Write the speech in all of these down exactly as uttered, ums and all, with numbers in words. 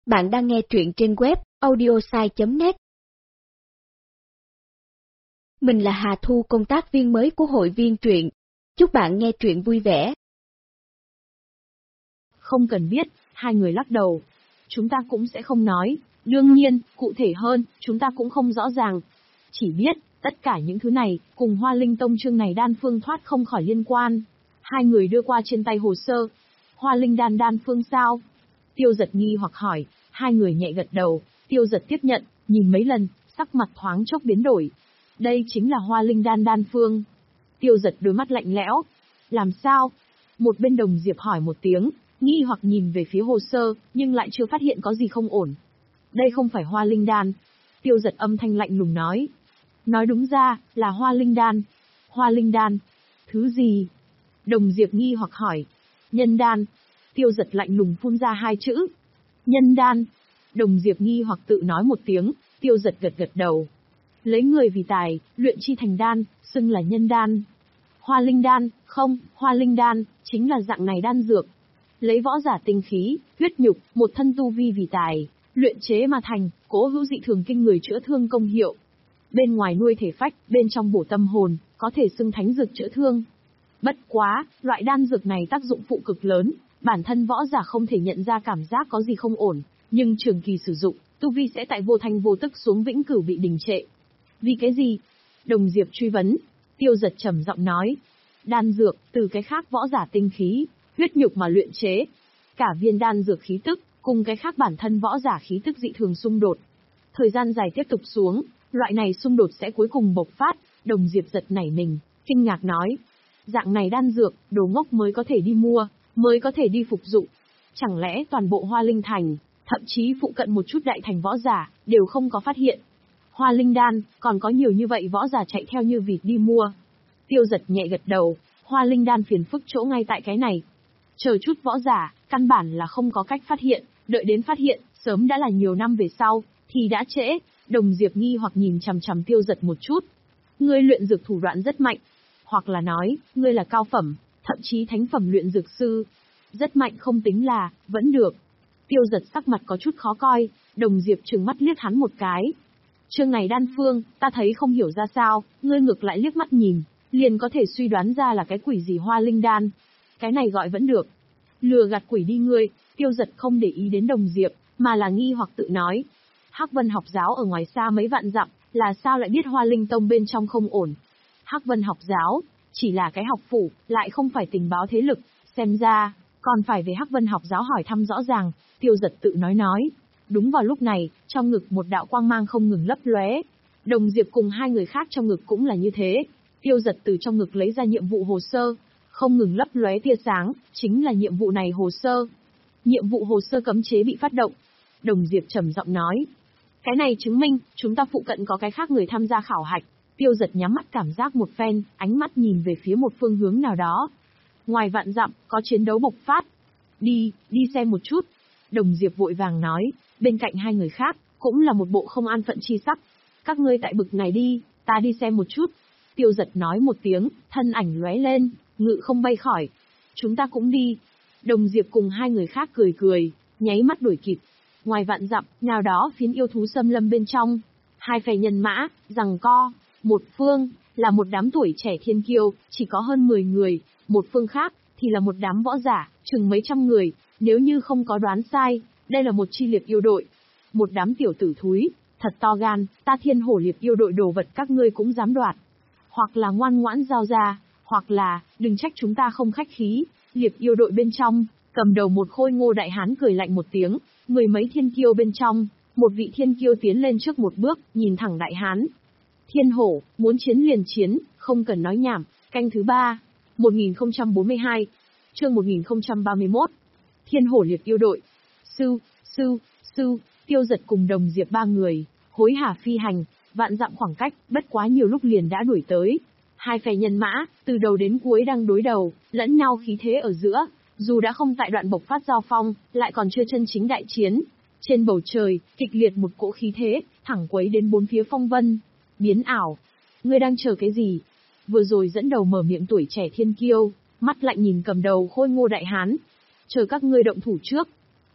Bạn đang nghe truyện trên web audiosai chấm net. Mình là Hà Thu, công tác viên mới của hội viên truyện. Chúc bạn nghe truyện vui vẻ. Không cần biết, hai người lắc đầu. Chúng ta cũng sẽ không nói. Đương nhiên, cụ thể hơn, chúng ta cũng không rõ ràng. Chỉ biết, tất cả những thứ này, cùng Hoa Linh Tông chương này đan phương thoát không khỏi liên quan. Hai người đưa qua trên tay hồ sơ. Hoa Linh đan đan phương sao? Tiêu Giật nghi hoặc hỏi, hai người nhẹ gật đầu. Tiêu Giật tiếp nhận, nhìn mấy lần, sắc mặt thoáng chốc biến đổi. Đây chính là Hoa Linh đan đan phương. Tiêu Giật đôi mắt lạnh lẽo. Làm sao? Một bên Đồng Diệp hỏi một tiếng, nghi hoặc nhìn về phía hồ sơ, nhưng lại chưa phát hiện có gì không ổn. Đây không phải Hoa Linh đan. Tiêu Giật âm thanh lạnh lùng nói. Nói đúng ra, là Hoa Linh đan. Hoa Linh đan? Thứ gì? Đồng Diệp nghi hoặc hỏi. Nhân đan. Tiêu Giật lạnh lùng phun ra hai chữ. Nhân đan. Đồng Diệp nghi hoặc tự nói một tiếng, Tiêu Giật gật gật đầu. Lấy người vì tài, luyện chi thành đan, xưng là nhân đan. Hoa Linh đan, không, Hoa Linh đan, chính là dạng này đan dược. Lấy võ giả tinh khí, huyết nhục, một thân tu vi vì tài, luyện chế mà thành, cố hữu dị thường kinh người chữa thương công hiệu. Bên ngoài nuôi thể phách, bên trong bổ tâm hồn, có thể xưng thánh dược chữa thương. Bất quá, loại đan dược này tác dụng phụ cực lớn, bản thân võ giả không thể nhận ra cảm giác có gì không ổn, nhưng trường kỳ sử dụng, tu vi sẽ tại vô thanh vô tức xuống vĩnh cửu bị đình trệ. Vì cái gì? Đồng Diệp truy vấn. Tiêu Giật trầm giọng nói. Đan dược, từ cái khác võ giả tinh khí, huyết nhục mà luyện chế. Cả viên đan dược khí tức, cùng cái khác bản thân võ giả khí tức dị thường xung đột. Thời gian dài tiếp tục xuống, loại này xung đột sẽ cuối cùng bộc phát. Đồng Diệp giật nảy mình, kinh ngạc nói. Dạng này đan dược, đồ ngốc mới có thể đi mua, mới có thể đi phục dụng. Chẳng lẽ toàn bộ Hoa Linh Thành, thậm chí phụ cận một chút đại thành võ giả, đều không có phát hiện. Hoa Linh đan, còn có nhiều như vậy võ giả chạy theo như vịt đi mua. Tiêu Giật nhẹ gật đầu, Hoa Linh đan phiền phức chỗ ngay tại cái này. Chờ chút võ giả, căn bản là không có cách phát hiện, đợi đến phát hiện, sớm đã là nhiều năm về sau, thì đã trễ. Đồng Diệp nghi hoặc nhìn chằm chằm Tiêu Giật một chút. Ngươi luyện dược thủ đoạn rất mạnh. Hoặc là nói, ngươi là cao phẩm, thậm chí thánh phẩm luyện dược sư. Rất mạnh không tính là, vẫn được. Tiêu Giật sắc mặt có chút khó coi, Đồng Diệp trừng mắt liếc hắn một cái. Chương này đan phương, ta thấy không hiểu ra sao, ngươi ngược lại liếc mắt nhìn, liền có thể suy đoán ra là cái quỷ gì Hoa Linh đan. Cái này gọi vẫn được. Lừa gạt quỷ đi ngươi. Tiêu Giật không để ý đến Đồng Diệp, mà là nghi hoặc tự nói. Hắc Vân học giáo ở ngoài xa mấy vạn dặm, là sao lại biết Hoa Linh Tông bên trong không ổn. Hắc Vân học giáo, chỉ là cái học phủ, lại không phải tình báo thế lực, xem ra, còn phải về Hắc Vân học giáo hỏi thăm rõ ràng. Tiêu Giật tự nói nói. Đúng vào lúc này, trong ngực một đạo quang mang không ngừng lấp lóe. Đồng Diệp cùng hai người khác trong ngực cũng là như thế. Tiêu Giật từ trong ngực lấy ra nhiệm vụ hồ sơ, không ngừng lấp lóe tia sáng, chính là nhiệm vụ này hồ sơ. Nhiệm vụ hồ sơ cấm chế bị phát động. Đồng Diệp trầm giọng nói. Cái này chứng minh, chúng ta phụ cận có cái khác người tham gia khảo hạch. Tiêu Giật nhắm mắt cảm giác một phen, ánh mắt nhìn về phía một phương hướng nào đó. Ngoài vạn dặm, có chiến đấu bộc phát. Đi, đi xem một chút. Đồng Diệp vội vàng nói, bên cạnh hai người khác, cũng là một bộ không an phận chi sắc. Các ngươi tại bực này đi, ta đi xem một chút. Tiêu Giật nói một tiếng, thân ảnh lóe lên, ngự không bay khỏi. Chúng ta cũng đi. Đồng Diệp cùng hai người khác cười cười, nháy mắt đuổi kịp. Ngoài vạn dặm, nào đó phiến yêu thú xâm lâm bên trong. Hai phe nhân mã, giằng co. Một phương, là một đám tuổi trẻ thiên kiêu, chỉ có hơn mười người. Một phương khác, thì là một đám võ giả, chừng mấy trăm người. Nếu như không có đoán sai, đây là một chi liệp yêu đội. Một đám tiểu tử thúi, thật to gan, ta thiên hổ liệp yêu đội đồ vật các ngươi cũng dám đoạt. Hoặc là ngoan ngoãn giao ra, hoặc là, đừng trách chúng ta không khách khí. Liệp yêu đội bên trong, cầm đầu một khôi ngô đại hán cười lạnh một tiếng, mười mấy thiên kiêu bên trong, một vị thiên kiêu tiến lên trước một bước, nhìn thẳng đại hán. Thiên hổ, muốn chiến liền chiến, không cần nói nhảm. Canh thứ ba, một nghìn không trăm bốn mươi hai, chương một nghìn không trăm ba mươi mốt. Thiên hổ liệp yêu đội. Sư, sư, sư, Tiêu Giật cùng Đồng Diệp ba người, hối hả phi hành, vạn dặm khoảng cách, bất quá nhiều lúc liền đã đuổi tới. Hai phe nhân mã, từ đầu đến cuối đang đối đầu, lẫn nhau khí thế ở giữa, dù đã không tại đoạn bộc phát giao phong, lại còn chưa chân chính đại chiến. Trên bầu trời, kịch liệt một cỗ khí thế, thẳng quấy đến bốn phía phong vân. Biến ảo. Ngươi đang chờ cái gì? Vừa rồi dẫn đầu mở miệng tuổi trẻ thiên kiêu, mắt lạnh nhìn cầm đầu khôi ngô đại hán. Chờ các ngươi động thủ trước.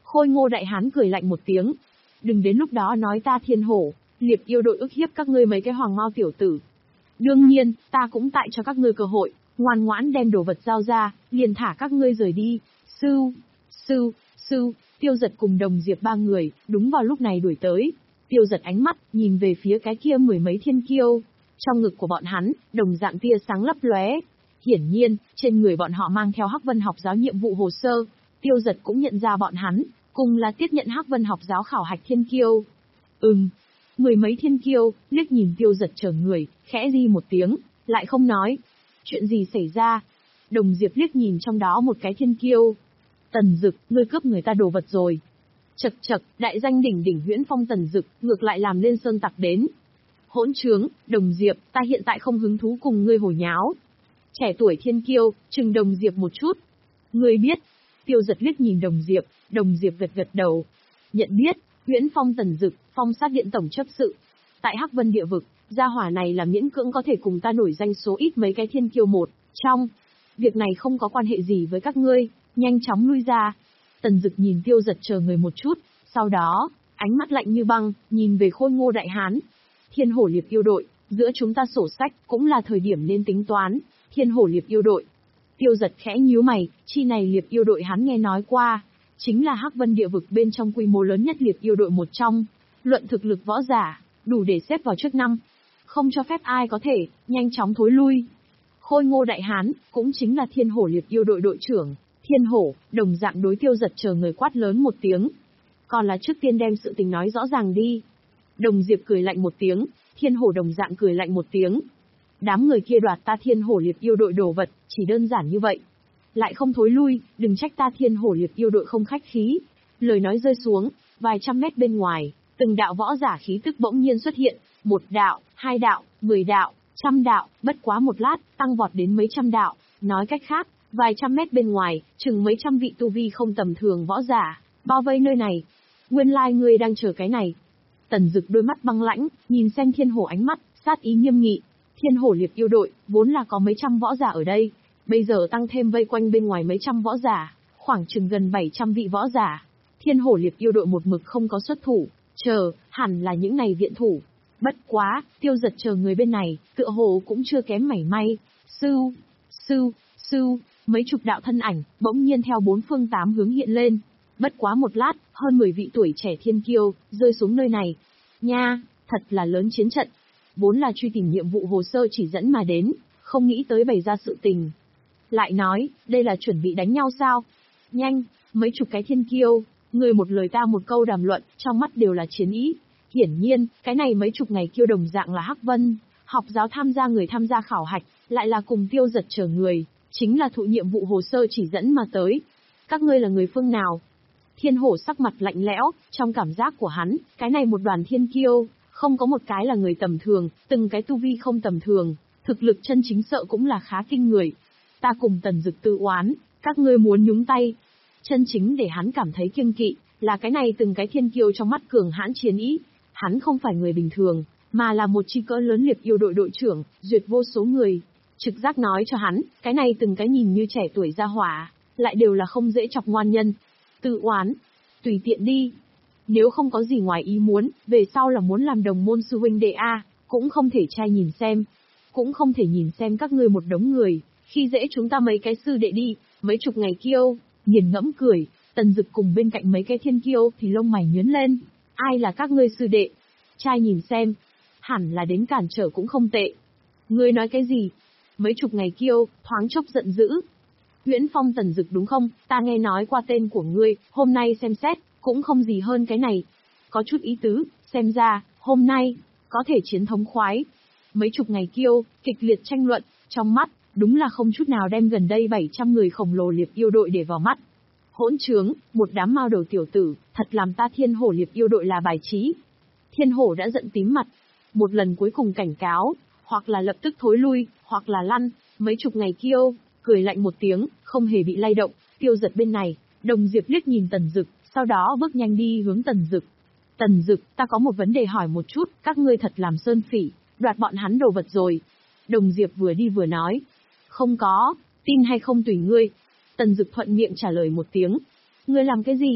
Khôi Ngô đại hán cười lạnh một tiếng. Đừng đến lúc đó nói ta Thiên Hổ, Liệp yêu đội ức hiếp các ngươi mấy cái hoàng mao tiểu tử. Đương nhiên, ta cũng tại cho các ngươi cơ hội, ngoan ngoãn đem đồ vật giao ra, liền thả các ngươi rời đi. Sưu, sưu, sưu, Tiêu Giật cùng Đồng Diệp ba người, đúng vào lúc này đuổi tới. Tiêu Giật ánh mắt, nhìn về phía cái kia mười mấy thiên kiêu. Trong ngực của bọn hắn, đồng dạng tia sáng lấp lóe. Hiển nhiên, trên người bọn họ mang theo Hắc Vân học giáo nhiệm vụ hồ sơ. Tiêu Giật cũng nhận ra bọn hắn, cùng là tiếp nhận Hắc Vân học giáo khảo hạch thiên kiêu. Ừm, mười mấy thiên kiêu, liếc nhìn Tiêu Giật chờ người, khẽ di một tiếng, lại không nói. Chuyện gì xảy ra? Đồng Diệp liếc nhìn trong đó một cái thiên kiêu. Tần Dực, ngươi cướp người ta đồ vật rồi. Chậc chậc, đại danh đỉnh đỉnh Huyễn Phong Tần Dực, ngược lại làm lên sơn tặc đến. Hỗn trướng, Đồng Diệp, ta hiện tại không hứng thú cùng ngươi hồi nháo. Trẻ tuổi thiên kiêu, chừng Đồng Diệp một chút. Ngươi biết. Tiêu Giật liếc nhìn Đồng Diệp, Đồng Diệp gật gật đầu. Nhận biết, Huyễn Phong Tần Dực, Phong Sát Điện tổng chấp sự. Tại Hắc Vân địa vực, gia hỏa này là miễn cưỡng có thể cùng ta nổi danh số ít mấy cái thiên kiêu một trong. Việc này không có quan hệ gì với các ngươi, nhanh chóng lui ra. Tần Dực nhìn Tiêu Giật chờ người một chút, sau đó, ánh mắt lạnh như băng, nhìn về Khôi Ngô đại hán. Thiên Hổ Liệp yêu đội, giữa chúng ta sổ sách, cũng là thời điểm nên tính toán. Thiên Hổ Liệp yêu đội. Tiêu Giật khẽ nhíu mày, chi này Liệp yêu đội hắn nghe nói qua, chính là Hắc Vân địa vực bên trong quy mô lớn nhất Liệp yêu đội một trong. Luận thực lực võ giả, đủ để xếp vào trước năm. Không cho phép ai có thể, nhanh chóng thối lui. Khôi Ngô đại hán, cũng chính là Thiên Hổ Liệp yêu đội đội trưởng, Thiên Hổ, đồng dạng đối Tiêu Giật chờ người quát lớn một tiếng. Còn là trước tiên đem sự tình nói rõ ràng đi. Đồng Diệp cười lạnh một tiếng, Thiên Hổ đồng dạng cười lạnh một tiếng. Đám người kia đoạt ta Thiên Hổ Liệp yêu đội đồ vật, chỉ đơn giản như vậy. Lại không thối lui, đừng trách ta Thiên Hổ Liệp yêu đội không khách khí. Lời nói rơi xuống, vài trăm mét bên ngoài, từng đạo võ giả khí tức bỗng nhiên xuất hiện, một đạo, hai đạo, mười đạo, trăm đạo, bất quá một lát, tăng vọt đến mấy trăm đạo. Nói cách khác, vài trăm mét bên ngoài, chừng mấy trăm vị tu vi không tầm thường võ giả, bao vây nơi này. Nguyên lai ngươi đang chờ cái này. Tần Dực đôi mắt băng lãnh, nhìn xem Thiên Hổ ánh mắt, sát ý nghiêm nghị. Thiên Hổ Liệp yêu đội, vốn là có mấy trăm võ giả ở đây, bây giờ tăng thêm vây quanh bên ngoài mấy trăm võ giả, khoảng chừng gần bảy trăm vị võ giả. Thiên Hổ Liệp yêu đội một mực không có xuất thủ, chờ, hẳn là những này viện thủ. Bất quá, Tiêu Giật chờ người bên này, tựa hồ cũng chưa kém mảy may. Sưu, sưu, sưu, mấy chục đạo thân ảnh, bỗng nhiên theo bốn phương tám hướng hiện lên. Bất quá một lát, hơn mười vị tuổi trẻ thiên kiêu, rơi xuống nơi này. Nha, thật là lớn chiến trận. Vốn là truy tìm nhiệm vụ hồ sơ chỉ dẫn mà đến, không nghĩ tới bày ra sự tình. Lại nói, đây là chuẩn bị đánh nhau sao? Nhanh, mấy chục cái thiên kiêu, người một lời ta một câu đàm luận, trong mắt đều là chiến ý. Hiển nhiên, cái này mấy chục ngày kiêu đồng dạng là Hắc Vân, học giáo tham gia người tham gia khảo hạch, lại là cùng Tiêu Giật chờ người, chính là thụ nhiệm vụ hồ sơ chỉ dẫn mà tới. Các ngươi là người phương nào? Thiên Hổ sắc mặt lạnh lẽo, trong cảm giác của hắn, cái này một đoàn thiên kiêu, không có một cái là người tầm thường, từng cái tu vi không tầm thường, thực lực chân chính sợ cũng là khá kinh người. Ta cùng Tần Dực tự oán, các ngươi muốn nhúng tay. Chân chính để hắn cảm thấy kiêng kỵ, là cái này từng cái thiên kiêu trong mắt cường hãn chiến ý. Hắn không phải người bình thường, mà là một chi cỡ lớn Liệp yêu đội đội trưởng, duyệt vô số người. Trực giác nói cho hắn, cái này từng cái nhìn như trẻ tuổi ra hỏa, lại đều là không dễ chọc ngoan nhân. Tự oán, tùy tiện đi. Nếu không có gì ngoài ý muốn, về sau là muốn làm đồng môn sư huynh đệ A, cũng không thể trai nhìn xem. Cũng không thể nhìn xem các ngươi một đống người, khi dễ chúng ta mấy cái sư đệ đi, mấy chục ngày kiêu, nghiền ngẫm cười, Tần Dực cùng bên cạnh mấy cái thiên kiêu thì lông mày nhướng lên. Ai là các ngươi sư đệ? Trai nhìn xem, hẳn là đến cản trở cũng không tệ. Ngươi nói cái gì? Mấy chục ngày kiêu, thoáng chốc giận dữ. Huyễn Phong Tần Dực đúng không? Ta nghe nói qua tên của ngươi, hôm nay xem xét, cũng không gì hơn cái này. Có chút ý tứ, xem ra, hôm nay, có thể chiến thống khoái. Mấy chục ngày kiêu, kịch liệt tranh luận, trong mắt, đúng là không chút nào đem gần đây bảy trăm người khổng lồ Liệp yêu đội để vào mắt. Hỗn trướng, một đám mao đầu tiểu tử, thật làm ta Thiên Hổ Liệp yêu đội là bài trí. Thiên Hổ đã giận tím mặt. Một lần cuối cùng cảnh cáo, hoặc là lập tức thối lui, hoặc là lăn, mấy chục ngày kiêu, cười lạnh một tiếng, không hề bị lay động. Tiêu Giật bên này, Đồng Diệp liếc nhìn Tần Dực, sau đó bước nhanh đi hướng Tần Dực. Tần Dực, ta có một vấn đề hỏi một chút, các ngươi thật làm sơn phỉ, đoạt bọn hắn đồ vật rồi. Đồng Diệp vừa đi vừa nói. Không có, tin hay không tùy ngươi. Tần Dực thuận miệng trả lời một tiếng. Ngươi làm cái gì?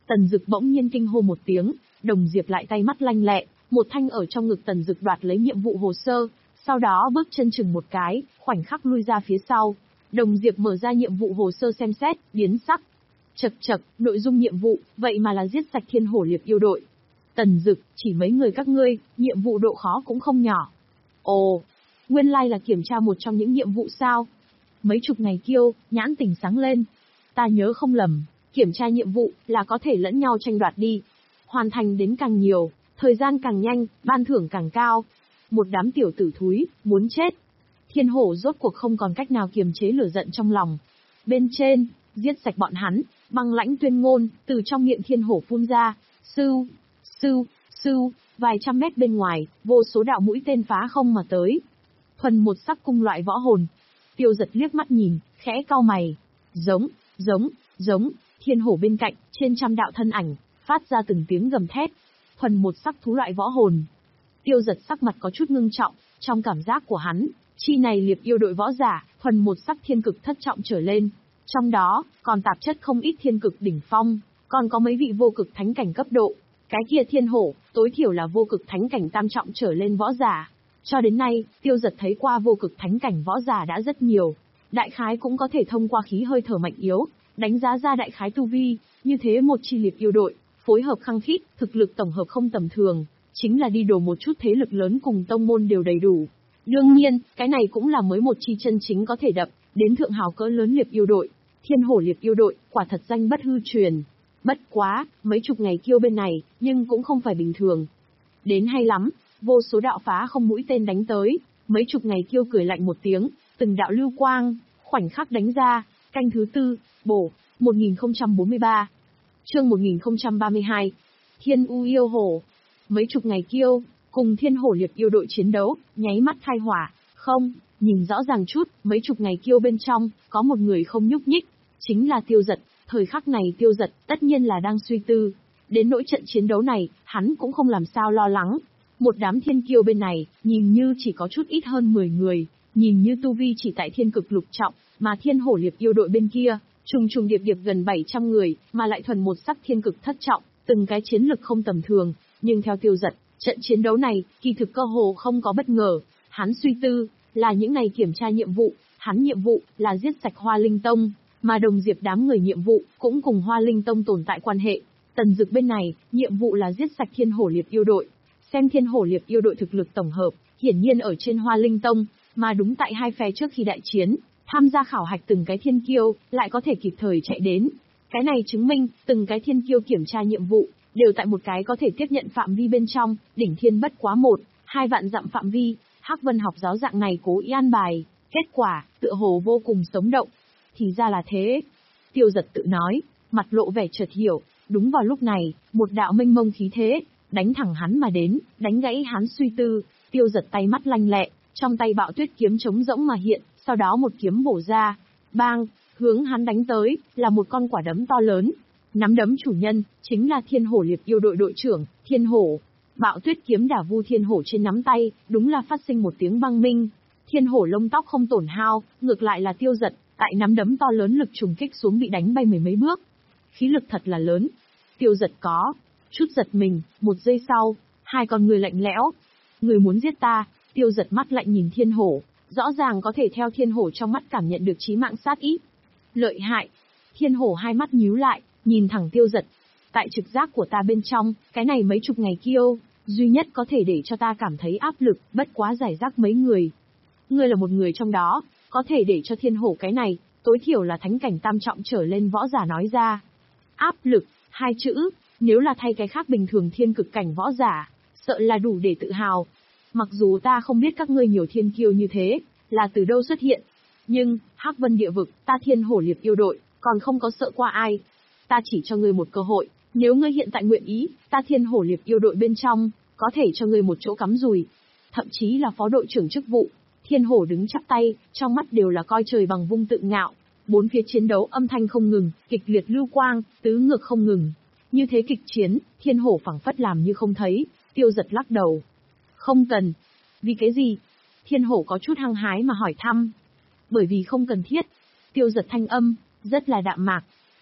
Tần Dực bỗng nhiên kinh hô một tiếng, Đồng Diệp lại tay mắt lanh lẹ, một thanh ở trong ngực Tần Dực đoạt lấy nhiệm vụ hồ sơ, sau đó bước chân chừng một cái, khoảnh khắc lui ra phía sau. Đồng Diệp mở ra nhiệm vụ hồ sơ xem xét, biến sắc. Chậc chậc, nội dung nhiệm vụ, vậy mà là giết sạch Thiên Hổ Liệp Yêu đội. Tần Dực, chỉ mấy người các ngươi, nhiệm vụ độ khó cũng không nhỏ. Ồ, nguyên lai là kiểm tra một trong những nhiệm vụ sao? Mấy chục ngày Kiêu, nhãn tỉnh sáng lên. Ta nhớ không lầm, kiểm tra nhiệm vụ là có thể lẫn nhau tranh đoạt đi. Hoàn thành đến càng nhiều, thời gian càng nhanh, ban thưởng càng cao. Một đám tiểu tử thúi, muốn chết. Thiên Hổ rốt cuộc không còn cách nào kiềm chế lửa giận trong lòng. Bên trên, giết sạch bọn hắn, băng lãnh tuyên ngôn, từ trong miệng Thiên Hổ phun ra. Sưu, sưu, sưu, vài trăm mét bên ngoài, vô số đạo mũi tên phá không mà tới. Thuần một sắc cung loại võ hồn. Tiêu Giật liếc mắt nhìn, khẽ cau mày. Giống, giống, giống, Thiên Hổ bên cạnh, trên trăm đạo thân ảnh, phát ra từng tiếng gầm thét. Thuần một sắc thú loại võ hồn. Tiêu Giật sắc mặt có chút ngưng trọng, trong cảm giác của hắn, chi này Liệp Yêu đội võ giả, thuần một sắc thiên cực thất trọng trở lên. Trong đó, còn tạp chất không ít thiên cực đỉnh phong, còn có mấy vị vô cực thánh cảnh cấp độ. Cái kia Thiên Hổ, tối thiểu là vô cực thánh cảnh tam trọng trở lên võ giả. Cho đến nay, Tiêu Giật thấy qua vô cực thánh cảnh võ giả đã rất nhiều. Đại khái cũng có thể thông qua khí hơi thở mạnh yếu, đánh giá ra đại khái tu vi, như thế một chi Liệp Yêu đội, phối hợp khăng khít, thực lực tổng hợp không tầm thường, chính là đi đổ một chút thế lực lớn cùng tông môn đều đầy đủ. Đương nhiên, cái này cũng là mới một chi chân chính có thể đập đến thượng hào cỡ lớn Liệp Yêu đội. Thiên Hổ Liệp Yêu đội, quả thật danh bất hư truyền. Bất quá, mấy chục ngày Kiêu bên này, nhưng cũng không phải bình thường. Đến hay lắm, vô số đạo phá không mũi tên đánh tới, mấy chục ngày Kiêu cười lạnh một tiếng, từng đạo lưu quang, khoảnh khắc đánh ra, canh thứ tư, bổ, một nghìn không trăm bốn mươi ba. Chương một nghìn không trăm ba mươi hai. Thiên U Yêu Hổ. Mấy chục ngày Kiêu, cùng Thiên Hổ Liệp Yêu đội chiến đấu, nháy mắt khai hỏa, không, nhìn rõ ràng chút, mấy chục ngày Kiêu bên trong, có một người không nhúc nhích, chính là Tiêu Giật. Thời khắc này Tiêu Giật, tất nhiên là đang suy tư. Đến nỗi trận chiến đấu này, hắn cũng không làm sao lo lắng. Một đám thiên kiêu bên này, nhìn như chỉ có chút ít hơn mười người, nhìn như tu vi chỉ tại thiên cực lục trọng, mà Thiên Hổ Liệp Yêu đội bên kia, trùng trùng điệp điệp gần bảy trăm người, mà lại thuần một sắc thiên cực thất trọng, từng cái chiến lực không tầm thường. Nhưng theo Tiêu Giật, trận chiến đấu này, kỳ thực cơ hồ không có bất ngờ. Hắn suy tư, là những ngày kiểm tra nhiệm vụ, hắn nhiệm vụ là giết sạch Hoa Linh Tông. Mà Đồng Diệp đám người nhiệm vụ, cũng cùng Hoa Linh Tông tồn tại quan hệ. Tần Dực bên này, nhiệm vụ là giết sạch Thiên Hổ Liệp Yêu đội. Xem Thiên Hổ Liệp Yêu đội thực lực tổng hợp, hiển nhiên ở trên Hoa Linh Tông, mà đúng tại hai phe trước khi đại chiến, tham gia khảo hạch từng cái thiên kiêu, lại có thể kịp thời chạy đến. Cái này chứng minh, từng cái thiên kiêu kiểm tra nhiệm vụ, đều tại một cái có thể tiếp nhận phạm vi bên trong, đỉnh thiên bất quá một, hai vạn dặm phạm vi. Hắc Vân học giáo dạng này cố ý an bài, kết quả, tựa hồ vô cùng sống động. Thì ra là thế. Tiêu Giật tự nói, mặt lộ vẻ chợt hiểu. Đúng vào lúc này, một đạo mênh mông khí thế, đánh thẳng hắn mà đến, đánh gãy hắn suy tư. Tiêu Giật tay mắt lanh lẹ, trong tay Bạo Tuyết kiếm trống rỗng mà hiện, sau đó một kiếm bổ ra. Bang, hướng hắn đánh tới, là một con quả đấm to lớn. Nắm đấm chủ nhân, chính là Thiên Hổ Liệp Yêu đội đội trưởng, Thiên Hổ. Bạo Tuyết kiếm đả vu Thiên Hổ trên nắm tay, đúng là phát sinh một tiếng băng minh. Thiên Hổ lông tóc không tổn hao, ngược lại là Tiêu Giật, tại nắm đấm to lớn lực trùng kích xuống bị đánh bay mười mấy bước. Khí lực thật là lớn. Tiêu Giật có chút giật mình, một giây sau, hai con người lạnh lẽo. Người muốn giết ta? Tiêu Giật mắt lạnh nhìn Thiên Hổ, rõ ràng có thể theo Thiên Hổ trong mắt cảm nhận được chí mạng sát ý. Lợi hại. Thiên Hổ hai mắt nhíu lại, nhìn thẳng Tiêu Giật. Tại trực giác của ta bên trong, cái này mấy chục ngày Kiêu, duy nhất có thể để cho ta cảm thấy áp lực, bất quá giải rác mấy người. Ngươi là một người trong đó, có thể để cho Thiên Hổ cái này, tối thiểu là thánh cảnh tam trọng trở lên võ giả nói ra. Áp lực, hai chữ, nếu là thay cái khác bình thường thiên cực cảnh võ giả, sợ là đủ để tự hào. Mặc dù ta không biết các ngươi nhiều thiên kiêu như thế, là từ đâu xuất hiện. Nhưng, Hắc Vân địa vực, ta Thiên Hổ Liệp Yêu đội, còn không có sợ qua ai. Ta chỉ cho ngươi một cơ hội, nếu ngươi hiện tại nguyện ý, ta Thiên Hổ Liệp Yêu đội bên trong, có thể cho ngươi một chỗ cắm rùi. Thậm chí là phó đội trưởng chức vụ. Thiên Hổ đứng chắp tay, trong mắt đều là coi trời bằng vung tự ngạo. Bốn phía chiến đấu âm thanh không ngừng, kịch liệt lưu quang, tứ ngược không ngừng. Như thế kịch chiến, Thiên Hổ phảng phất làm như không thấy. Tiêu Giật lắc đầu. Không cần. Vì cái gì? Thiên Hổ có chút hăng hái mà hỏi thăm. Bởi vì không cần thiết. Tiêu Giật thanh âm, rất là đạm mạc.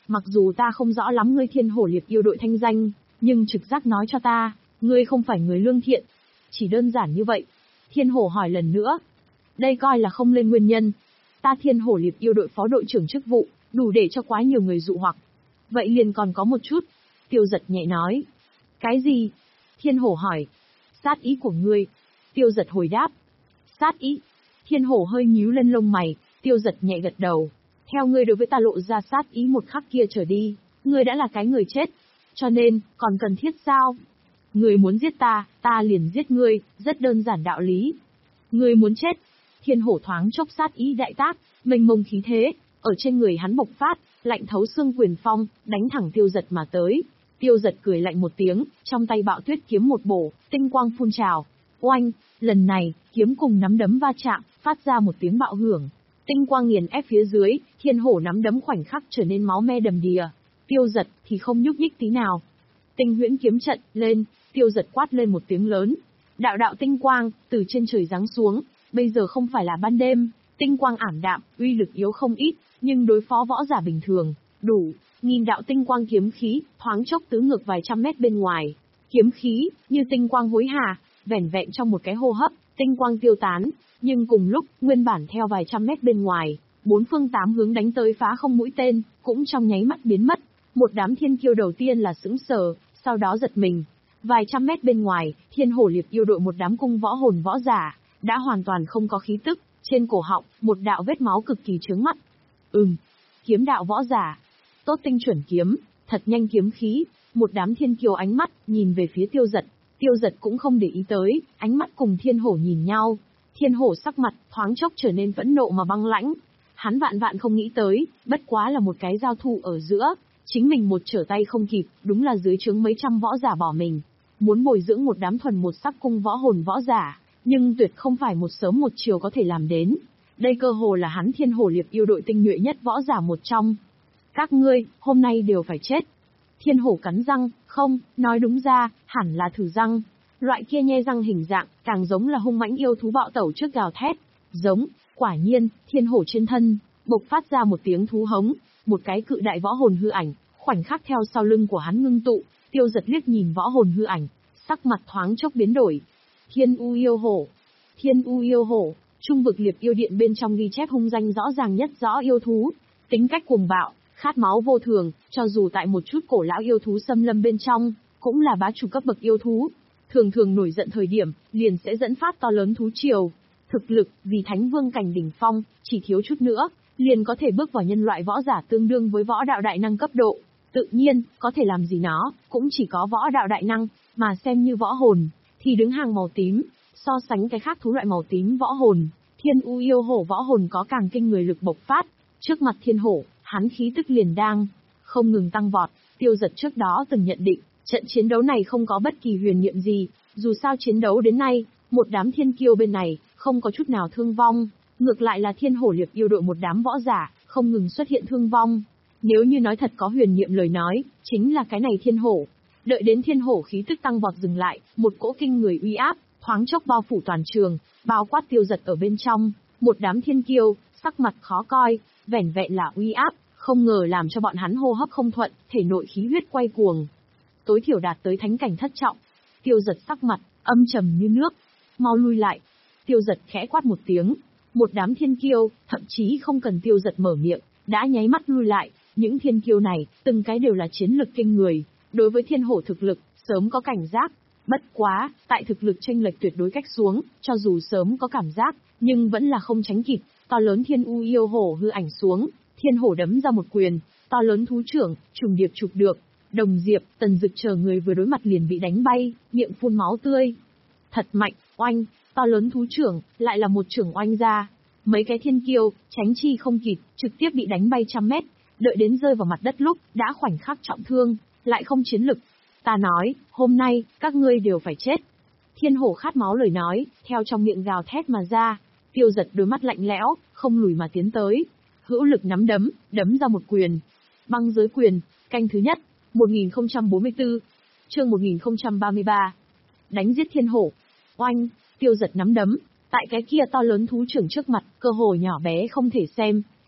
Mặc dù ta không rõ lắm ngươi Thiên Hổ Liệp Yêu đội thanh danh, nhưng trực giác nói cho ta, ngươi không phải người lương thiện. Chỉ đơn giản như vậy. Thiên Hổ hỏi lần nữa. Đây coi là không lên nguyên nhân. Ta Thiên Hổ Liệp Yêu đội phó đội trưởng chức vụ, đủ để cho quá nhiều người dụ hoặc. Vậy liền còn có một chút. Tiêu Giật nhẹ nói. Cái gì? Thiên Hổ hỏi. Sát ý của ngươi. Tiêu Giật hồi đáp. Sát ý. Thiên Hổ hơi nhíu lên lông mày, Tiêu Giật nhẹ gật đầu. Theo ngươi đối với ta lộ ra sát ý một khắc kia trở đi, ngươi đã là cái người chết. Cho nên, còn cần thiết sao? Ngươi muốn giết ta, ta liền giết ngươi, rất đơn giản đạo lý. Ngươi muốn chết. Thiên Hổ thoáng chốc sát ý đại tác, mênh mông khí thế, ở trên người hắn bộc phát, lạnh thấu xương quyền phong, đánh thẳng Tiêu Giật mà tới. Tiêu Giật cười lạnh một tiếng, trong tay Bạo Tuyết kiếm một bổ, tinh quang phun trào. Oanh, lần này, kiếm cùng nắm đấm va chạm, phát ra một tiếng bạo hưởng. Tinh quang nghiền ép phía dưới, Thiên Hổ nắm đấm khoảnh khắc trở nên máu me đầm đìa. Tiêu Giật thì không nhúc nhích tí nào. Tinh huyễn kiếm trận, lên, Tiêu Giật quát lên một tiếng lớn. Đạo đạo tinh quang, từ trên trời giáng xuống, bây giờ không phải là ban đêm, tinh quang ảm đạm, uy lực yếu không ít, nhưng đối phó võ giả bình thường, đủ. Nghìn đạo tinh quang kiếm khí, thoáng chốc tứ ngược vài trăm mét bên ngoài. Kiếm khí, như tinh quang hối hả, vẻn vẹn trong một cái hô hấp, tinh quang tiêu tán, nhưng cùng lúc, nguyên bản theo vài trăm mét bên ngoài, bốn phương tám hướng đánh tới phá không mũi tên, cũng trong nháy mắt biến mất. Một đám thiên kiêu đầu tiên là sững sờ, sau đó giật mình. Vài trăm mét bên ngoài, Thiên Hổ Liệp Yêu đội một đám cung võ hồn võ giả, đã hoàn toàn không có khí tức, trên cổ họng, một đạo vết máu cực kỳ chướng mắt. Ừm, kiếm đạo võ giả. Tốt tinh chuẩn kiếm, thật nhanh kiếm khí, một đám thiên kiêu ánh mắt, nhìn về phía Tiêu Giật. Tiêu Giật cũng không để ý tới, ánh mắt cùng Thiên Hổ nhìn nhau. Thiên Hổ sắc mặt, thoáng chốc trở nên phẫn nộ mà băng lãnh. Hắn vạn vạn không nghĩ tới, bất quá là một cái giao thủ ở giữa. Chính mình một trở tay không kịp, đúng là dưới trướng mấy trăm võ giả bỏ mình. Muốn bồi dưỡng một đám thuần một sắc cung võ hồn võ giả, nhưng tuyệt không phải một sớm một chiều có thể làm đến. Đây cơ hồ là hắn Thiên Hổ Liệp Yêu đội tinh nhuệ nhất võ giả một trong. Các ngươi, hôm nay đều phải chết. Thiên Hổ cắn răng, không, nói đúng ra, hẳn là thử răng. Loại kia nhe răng hình dạng, càng giống là hung mãnh yêu thú bạo tẩu trước gào thét. Giống, quả nhiên, Thiên Hổ trên thân, bộc phát ra một tiếng thú hống, một cái cự đại võ hồn hư ảnh, khoảnh khắc theo sau lưng của hắn ngưng tụ. Tiêu Giật liếc nhìn võ hồn hư ảnh, sắc mặt thoáng chốc biến đổi. Thiên U Yêu Hổ. Thiên U Yêu Hổ, trung vực Liệp Yêu Điện bên trong ghi chép hung danh rõ ràng nhất rõ yêu thú, tính cách cuồng bạo, khát máu vô thường, cho dù tại một chút cổ lão yêu thú xâm lâm bên trong, cũng là bá chủ cấp bậc yêu thú. Thường thường nổi giận thời điểm, liền sẽ dẫn phát to lớn thú triều. Thực lực, vì thánh vương cảnh đỉnh phong, chỉ thiếu chút nữa, liền có thể bước vào nhân loại võ giả tương đương với võ đạo đại năng cấp độ. Tự nhiên, có thể làm gì nó, cũng chỉ có võ đạo đại năng, mà xem như võ hồn, thì đứng hàng màu tím. So sánh cái khác thú loại màu tím võ hồn, Thiên U Yêu Hổ võ hồn có càng kinh người lực bộc phát. Trước mặt Thiên Hổ, hắn khí tức liền đang không ngừng tăng vọt. Tiêu Giật trước đó từng nhận định, trận chiến đấu này không có bất kỳ huyền nhiệm gì, dù sao chiến đấu đến nay, một đám thiên kiêu bên này, không có chút nào thương vong, ngược lại là Thiên Hổ Liệp Yêu đội một đám võ giả, không ngừng xuất hiện thương vong. Nếu như nói thật có huyền nhiệm lời nói, chính là cái này Thiên Hổ. Đợi đến Thiên Hổ khí tức tăng vọt dừng lại, một cỗ kinh người uy áp, thoáng chốc bao phủ toàn trường, bao quát Tiêu Giật ở bên trong, một đám thiên kiêu, sắc mặt khó coi, vẻn vẹn là uy áp, không ngờ làm cho bọn hắn hô hấp không thuận, thể nội khí huyết quay cuồng. Tối thiểu đạt tới thánh cảnh thất trọng. Tiêu Giật sắc mặt, âm trầm như nước. Mau lui lại. Tiêu Giật khẽ quát một tiếng. Một đám thiên kiêu, thậm chí không cần Tiêu Giật mở miệng, đã nháy mắt lui lại. Những thiên kiêu này, từng cái đều là chiến lực kinh người. Đối với Thiên Hổ thực lực, sớm có cảnh giác. Bất quá, tại thực lực chênh lệch tuyệt đối cách xuống, cho dù sớm có cảm giác, nhưng vẫn là không tránh kịp. To lớn Thiên U Yêu Hổ hư ảnh xuống, Thiên Hổ đấm ra một quyền, to lớn thú trưởng, trùng điệp chụp được. Đồng Diệp, Tần Dực chờ người vừa đối mặt liền bị đánh bay, miệng phun máu tươi. Thật mạnh, oanh, to lớn thú trưởng, lại là một trưởng oanh ra. Mấy cái thiên kiêu, tránh chi không kịp, trực tiếp bị đánh bay trăm mét, đợi đến rơi vào mặt đất lúc, đã khoảnh khắc trọng thương, lại không chiến lực. Ta nói, hôm nay, các ngươi đều phải chết. Thiên Hổ khát máu lời nói, theo trong miệng gào thét mà ra. Tiêu Giật đôi mắt lạnh lẽo, không lùi mà tiến tới. Hữu lực nắm đấm, đấm ra một quyền. Băng giới quyền, canh thứ nhất, một nghìn không trăm bốn mươi tư, chương một nghìn không trăm ba mươi ba. Đánh giết Thiên Hổ. Oanh, Tiêu Giật nắm đấm, tại cái kia to lớn thú trưởng trước mặt, cơ hồ nhỏ bé không thể xem.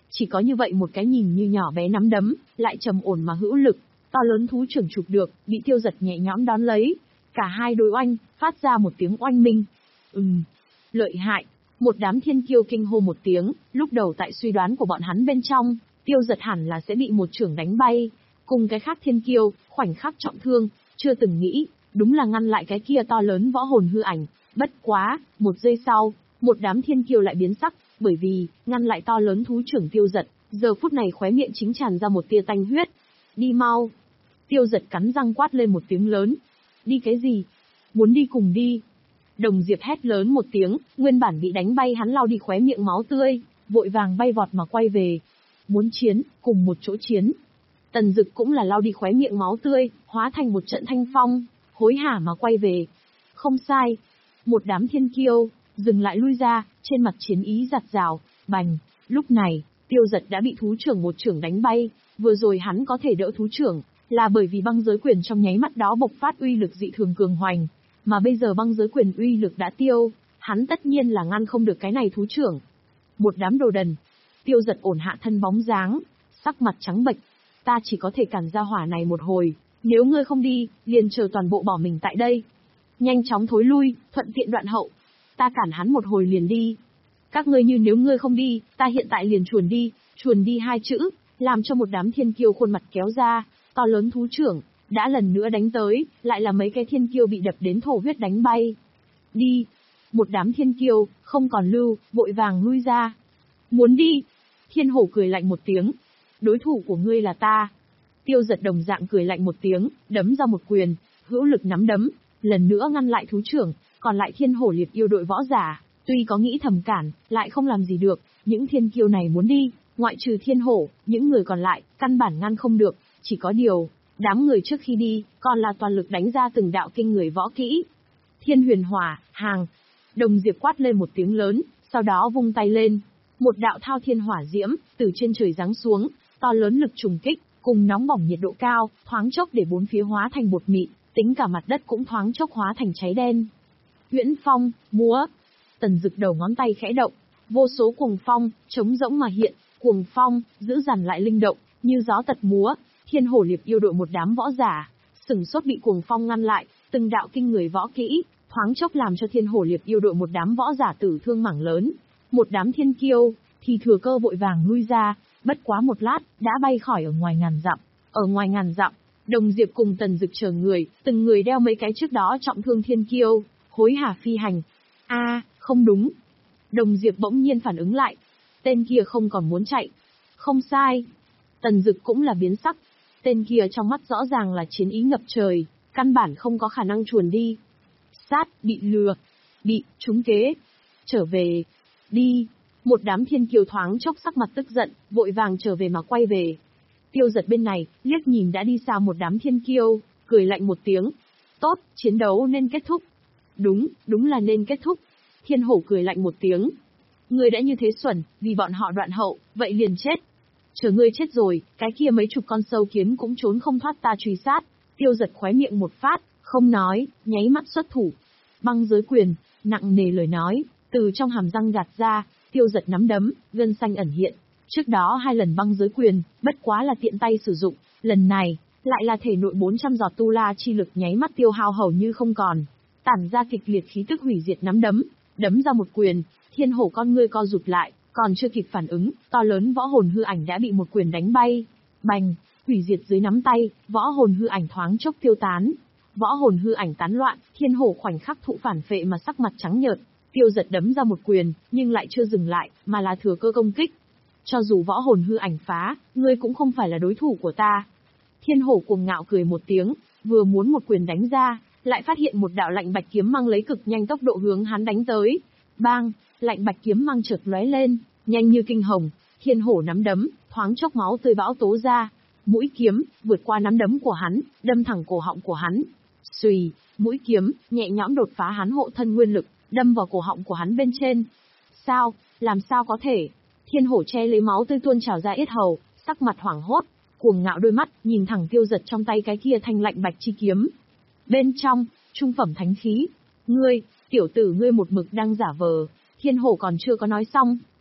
Chỉ có như vậy một cái nhìn như nhỏ bé nắm đấm, lại trầm ổn mà hữu lực, to lớn thú trưởng chụp được, bị Tiêu Giật nhẹ nhõm đón lấy. Cả hai đối oanh, phát ra một tiếng oanh minh. Ừm, lợi hại. Một đám thiên kiêu kinh hô một tiếng, lúc đầu tại suy đoán của bọn hắn bên trong, Tiêu Giật hẳn là sẽ bị một chưởng đánh bay. Cùng cái khác thiên kiêu, khoảnh khắc trọng thương, chưa từng nghĩ, đúng là ngăn lại cái kia to lớn võ hồn hư ảnh. Bất quá, một giây sau, một đám thiên kiêu lại biến sắc, bởi vì, ngăn lại to lớn thú trưởng Tiêu Giật, giờ phút này khóe miệng chính tràn ra một tia tanh huyết. Đi mau. Tiêu Giật cắn răng quát lên một tiếng lớn. Đi cái gì? Muốn đi cùng đi. Đồng Diệp hét lớn một tiếng, nguyên bản bị đánh bay hắn lau đi khóe miệng máu tươi, vội vàng bay vọt mà quay về. Muốn chiến, cùng một chỗ chiến. Tần Dực cũng là lau đi khóe miệng máu tươi, hóa thành một trận thanh phong, hối hả mà quay về. Không sai. Một đám thiên kiêu, dừng lại lui ra, trên mặt chiến ý giặt rào, bành. Lúc này, Tiêu Giật đã bị thú trưởng một trưởng đánh bay, vừa rồi hắn có thể đỡ thú trưởng, là bởi vì băng giới quyền trong nháy mắt đó bộc phát uy lực dị thường cường hoành, mà bây giờ băng giới quyền uy lực đã tiêu, hắn tất nhiên là ngăn không được cái này thú trưởng. Một đám đồ đần. Tiêu Giật ổn hạ thân bóng dáng, sắc mặt trắng bệch. Ta chỉ có thể cản ra hỏa này một hồi, nếu ngươi không đi, liền chờ toàn bộ bỏ mình tại đây. Nhanh chóng thối lui, thuận tiện đoạn hậu. Ta cản hắn một hồi liền đi. Các ngươi như nếu ngươi không đi, ta hiện tại liền chuồn đi, chuồn đi hai chữ, làm cho một đám thiên kiêu khuôn mặt kéo ra, to lớn thú trưởng, đã lần nữa đánh tới, lại là mấy cái thiên kiêu bị đập đến thổ huyết đánh bay. Đi. Một đám thiên kiêu, không còn lưu, vội vàng lui ra. Muốn đi. Thiên hổ cười lạnh một tiếng. Đối thủ của ngươi là ta. Tiêu Giật đồng dạng cười lạnh một tiếng, đấm ra một quyền, hữu lực nắm đấm, lần nữa ngăn lại thú trưởng, còn lại thiên hổ liệt yêu đội võ giả, tuy có nghĩ thầm cản, lại không làm gì được, những thiên kiêu này muốn đi, ngoại trừ thiên hổ, những người còn lại, căn bản ngăn không được, chỉ có điều, đám người trước khi đi, còn là toàn lực đánh ra từng đạo kinh người võ kỹ. Thiên huyền hỏa, hàng. Đồng Diệp quát lên một tiếng lớn, sau đó vung tay lên. Một đạo thao thiên hỏa diễm, từ trên trời giáng xuống, to lớn lực trùng kích, cùng nóng bỏng nhiệt độ cao, thoáng chốc để bốn phía hóa thành bột mịn, tính cả mặt đất cũng thoáng chốc hóa thành cháy đen. Huyễn phong, múa. Tần Dực đầu ngón tay khẽ động, vô số cuồng phong, trống rỗng mà hiện, cuồng phong, giữ dằn lại linh động, như gió tật múa. Thiên hổ liệp yêu đội một đám võ giả, sừng sốt bị cuồng phong ngăn lại, từng đạo kinh người võ kỹ, thoáng chốc làm cho thiên hổ liệp yêu đội một đám võ giả tử thương mảng lớn. Một đám thiên kiêu, thì thừa cơ vội vàng lui ra, bất quá một lát, đã bay khỏi ở ngoài ngàn dặm. Ở ngoài ngàn dặm, Đồng Diệp cùng Tần Dực chờ người, từng người đeo mấy cái trước đó trọng thương thiên kiêu, hối hả phi hành. A, à, không đúng. Đồng Diệp bỗng nhiên phản ứng lại, tên kia không còn muốn chạy. Không sai. Tần Dực cũng là biến sắc, tên kia trong mắt rõ ràng là chiến ý ngập trời, căn bản không có khả năng chuồn đi. Sát, bị lừa, bị trúng kế. Trở về, đi. Một đám thiên kiêu thoáng chốc sắc mặt tức giận, vội vàng trở về mà quay về. Tiêu Giật bên này, liếc nhìn đã đi xa một đám thiên kiêu, cười lạnh một tiếng. Tốt, chiến đấu nên kết thúc. Đúng, đúng là nên kết thúc. Thiên hổ cười lạnh một tiếng. Ngươi đã như thế xuẩn, vì bọn họ đoạn hậu, vậy liền chết. Chờ ngươi chết rồi, cái kia mấy chục con sâu kiến cũng trốn không thoát ta truy sát. Tiêu Giật khóe miệng một phát, không nói, nháy mắt xuất thủ. Băng giới quyền, nặng nề lời nói, từ trong hàm răng gạt ra, Tiêu Giật nắm đấm, gân xanh ẩn hiện. Trước đó hai lần băng giới quyền, bất quá là tiện tay sử dụng, lần này, lại là thể nội bốn trăm giọt tu la chi lực nháy mắt tiêu hao hầu như không còn. Tản ra kịch liệt khí tức hủy diệt nắm đấm, đấm ra một quyền, thiên hổ con ngươi co rụt lại, còn chưa kịp phản ứng, to lớn võ hồn hư ảnh đã bị một quyền đánh bay. Bành, hủy diệt dưới nắm tay, võ hồn hư ảnh thoáng chốc tiêu tán. Võ hồn hư ảnh tán loạn, thiên hổ khoảnh khắc thụ phản phệ mà sắc mặt trắng nhợt. Tiêu Giật đấm ra một quyền, nhưng lại chưa dừng lại, mà là thừa cơ công kích. Cho dù võ hồn hư ảnh phá, ngươi cũng không phải là đối thủ của ta. Thiên hổ cuồng ngạo cười một tiếng, vừa muốn một quyền đánh ra, lại phát hiện một đạo lạnh bạch kiếm mang lấy cực nhanh tốc độ hướng hắn đánh tới. Bang, lạnh bạch kiếm mang chợt lóe lên, nhanh như kinh hồng, thiên hổ nắm đấm, thoáng chốc máu tươi bão tố ra. Mũi kiếm, vượt qua nắm đấm của hắn, đâm thẳng cổ họng của hắn. Xùy, mũi kiếm, nhẹ nhõm đột phá hắn hộ thân nguyên lực, đâm vào cổ họng của hắn bên trên. Sao, làm sao có thể? Thiên hổ che lấy máu tươi tuôn trào ra yết hầu, sắc mặt hoảng hốt, cuồng ngạo đôi mắt, nhìn thẳng Tiêu Giật trong tay cái kia thanh lạnh bạch chi kiếm. Bên trong, trung phẩm thánh khí. Ngươi, tiểu tử ngươi một mực đang giả vờ. Thiên hổ còn chưa có nói xong,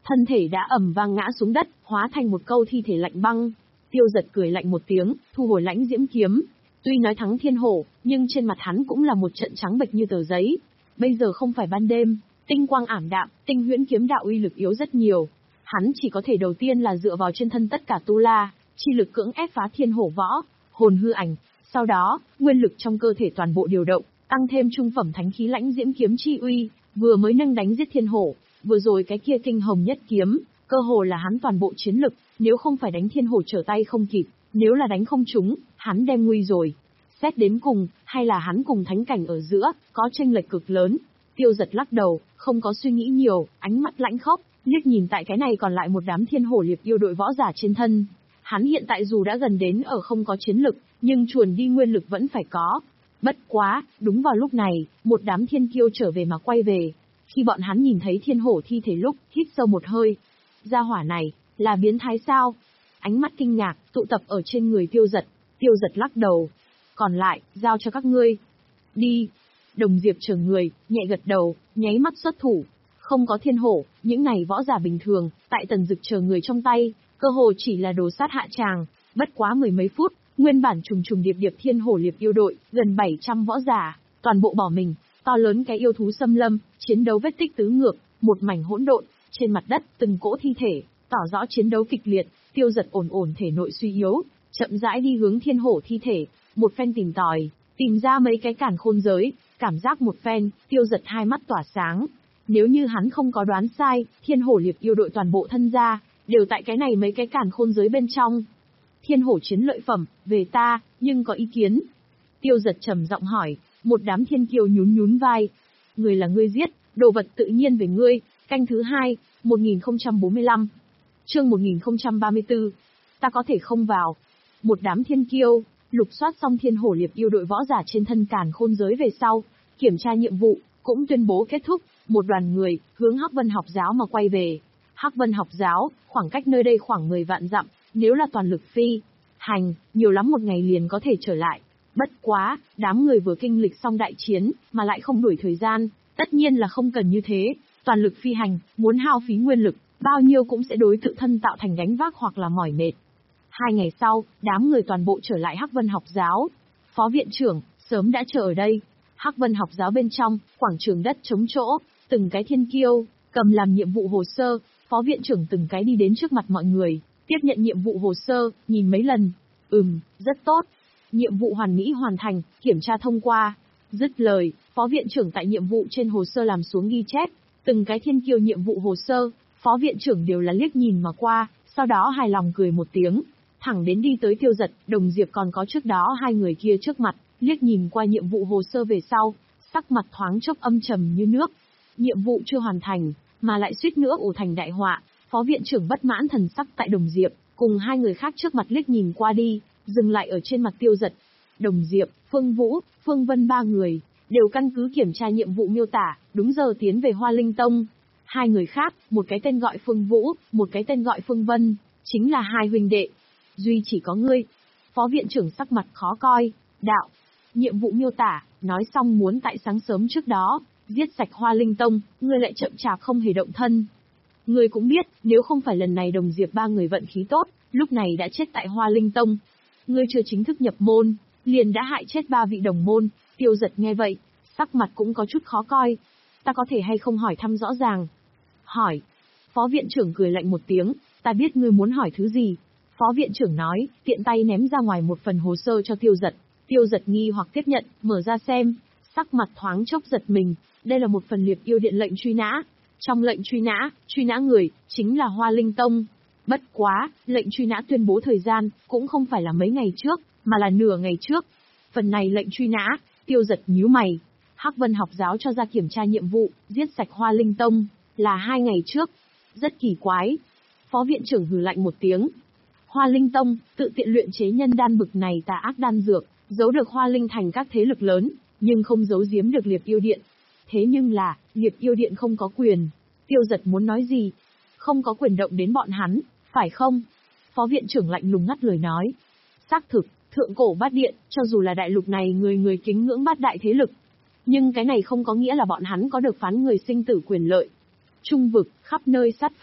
Thân thể đã ầm vang ngã xuống đất, hóa thành một câu thi thể lạnh băng. Tiêu Giật cười lạnh một tiếng, thu hồi lãnh diễm kiếm. Tuy nói thắng thiên hổ, nhưng trên mặt hắn cũng là một trận trắng bệch như tờ giấy. Bây giờ không phải ban đêm, tinh quang ảm đạm, tinh huyễn kiếm đạo uy lực yếu rất nhiều. Hắn chỉ có thể đầu tiên là dựa vào trên thân tất cả tu la, chi lực cưỡng ép phá thiên hổ võ, hồn hư ảnh. Sau đó, nguyên lực trong cơ thể toàn bộ điều động, tăng thêm trung phẩm thánh khí lãnh diễm kiếm chi uy, vừa mới nâng đánh giết thiên hổ, vừa rồi cái kia kinh hồng nhất kiếm, cơ hồ là hắn toàn bộ chiến lực, nếu không phải đánh thiên hổ trở tay không kịp, nếu là đánh không trúng, hắn đem nguy rồi. Xét đến cùng, hay là hắn cùng thánh cảnh ở giữa, có chênh lệch cực lớn. Tiêu Giật lắc đầu, không có suy nghĩ nhiều, ánh mắt lãnh khốc, liếc nhìn tại cái này còn lại một đám thiên hổ liệp yêu đội võ giả trên thân. Hắn hiện tại dù đã gần đến ở không có chiến lực, nhưng chuồn đi nguyên lực vẫn phải có. Bất quá, đúng vào lúc này, một đám thiên kiêu trở về mà quay về. Khi bọn hắn nhìn thấy thiên hổ thi thể lúc, hít sâu một hơi. Gia hỏa này, là biến thái sao? Ánh mắt kinh ngạc, tụ tập ở trên người Tiêu Giật. Tiêu Giật lắc đầu. Còn lại, giao cho các ngươi. Đi. Đồng Diệp chờ người, nhẹ gật đầu, nháy mắt xuất thủ. Không có thiên hổ, những này võ giả bình thường, tại Tần Dực chờ người trong tay, cơ hồ chỉ là đồ sát hạ tràng. Bất quá mười mấy phút, nguyên bản trùng trùng điệp điệp thiên hổ liệp yêu đội, gần bảy trăm võ giả, toàn bộ bỏ mình. To lớn cái yêu thú xâm lâm, chiến đấu vết tích tứ ngược, một mảnh hỗn độn, trên mặt đất từng cỗ thi thể, tỏ rõ chiến đấu kịch liệt. Tiêu Giật ổn ổn thể nội suy yếu, chậm rãi đi hướng thiên hổ thi thể, một phen tìm tòi, tìm ra mấy cái càn khôn giới, cảm giác một phen, Tiêu Giật hai mắt tỏa sáng. Nếu như hắn không có đoán sai, thiên hổ liệp yêu đội toàn bộ thân gia, đều tại cái này mấy cái càn khôn giới bên trong. Thiên hổ chiến lợi phẩm, về ta, nhưng có ý kiến. Tiêu Giật trầm giọng hỏi, một đám thiên kiêu nhún nhún vai. Người là ngươi giết, đồ vật tự nhiên về ngươi. Canh thứ hai, một nghìn không trăm bốn mươi lăm. Chương một nghìn không trăm ba mươi tư. Ta có thể không vào. Một đám thiên kiêu, lục soát xong thiên hổ liệp yêu đội võ giả trên thân càn khôn giới về sau, kiểm tra nhiệm vụ, cũng tuyên bố kết thúc. Một đoàn người, hướng Hắc Vân học giáo mà quay về. Hắc Vân học giáo, khoảng cách nơi đây khoảng mười vạn dặm, nếu là toàn lực phi hành, nhiều lắm một ngày liền có thể trở lại. Bất quá, đám người vừa kinh lịch xong đại chiến, mà lại không đuổi thời gian, tất nhiên là không cần như thế. Toàn lực phi hành, muốn hao phí nguyên lực, bao nhiêu cũng sẽ đối tự thân tạo thành gánh vác hoặc là mỏi mệt. Hai ngày sau, đám người toàn bộ trở lại Hắc Vân học giáo. Phó viện trưởng, sớm đã chờ ở đây. Hắc Vân học giáo bên trong, quảng trường đất trống chỗ, từng cái thiên kiêu, cầm làm nhiệm vụ hồ sơ, phó viện trưởng từng cái đi đến trước mặt mọi người, tiếp nhận nhiệm vụ hồ sơ, nhìn mấy lần. Ừm, rất tốt. Nhiệm vụ hoàn mỹ hoàn thành, kiểm tra thông qua. Dứt lời, phó viện trưởng tại nhiệm vụ trên hồ sơ làm xuống ghi chép, từng cái thiên kiêu nhiệm vụ hồ sơ, phó viện trưởng đều là liếc nhìn mà qua, sau đó hài lòng cười một tiếng, thẳng đến đi tới Tiêu Giật, Đồng Diệp còn có trước đó hai người kia trước mặt, liếc nhìn qua nhiệm vụ hồ sơ về sau, sắc mặt thoáng chốc âm trầm như nước. Nhiệm vụ chưa hoàn thành, mà lại suýt nữa ủ thành đại họa, phó viện trưởng bất mãn thần sắc tại Đồng Diệp, cùng hai người khác trước mặt liếc nhìn qua đi, dừng lại ở trên mặt Tiêu Giật. Đồng Diệp, Phương Vũ, Phương Vân ba người, đều căn cứ kiểm tra nhiệm vụ miêu tả, đúng giờ tiến về Hoa Linh Tông. Hai người khác, một cái tên gọi Phương Vũ, một cái tên gọi Phương Vân, chính là hai huynh đệ. Duy chỉ có ngươi. Phó viện trưởng sắc mặt khó coi, đạo. Nhiệm vụ miêu tả, nói xong muốn tại sáng sớm trước đó, giết sạch Hoa Linh Tông, ngươi lại chậm chạp không hề động thân. Ngươi cũng biết, nếu không phải lần này Đồng Diệp ba người vận khí tốt, lúc này đã chết tại Hoa Linh Tông. Ngươi chưa chính thức nhập môn, liền đã hại chết ba vị đồng môn. Tiêu Giật nghe vậy, sắc mặt cũng có chút khó coi. Ta có thể hay không hỏi thăm rõ ràng? Hỏi. Phó viện trưởng cười lạnh một tiếng, ta biết ngươi muốn hỏi thứ gì. Phó viện trưởng nói, tiện tay ném ra ngoài một phần hồ sơ cho Tiêu Giật. Tiêu Giật nghi hoặc tiếp nhận, mở ra xem, sắc mặt thoáng chốc giật mình, đây là một phần liệp yêu điện lệnh truy nã. Trong lệnh truy nã, truy nã người, chính là Hoa Linh Tông. Bất quá, lệnh truy nã tuyên bố thời gian, cũng không phải là mấy ngày trước, mà là nửa ngày trước. Phần này lệnh truy nã, Tiêu Giật nhíu mày. Hắc Vân học giáo cho ra kiểm tra nhiệm vụ, giết sạch Hoa Linh Tông, là hai ngày trước. Rất kỳ quái. Phó viện trưởng hừ lạnh một tiếng. Hoa Linh Tông, tự tiện luyện chế nhân đan bực này tà ác đan dược, giấu được Hoa Linh thành các thế lực lớn, nhưng không giấu giếm được Liệp Yêu Điện. Thế nhưng là, Liệp Yêu Điện không có quyền. Tiêu Giật muốn nói gì? Không có quyền động đến bọn hắn, phải không? Phó viện trưởng lạnh lùng ngắt lời nói. Xác thực, thượng cổ bát điện, cho dù là đại lục này người người kính ngưỡng bát đại thế lực. Nhưng cái này không có nghĩa là bọn hắn có được phán người sinh tử quyền lợi. Trung vực, khắp nơi sát phạt,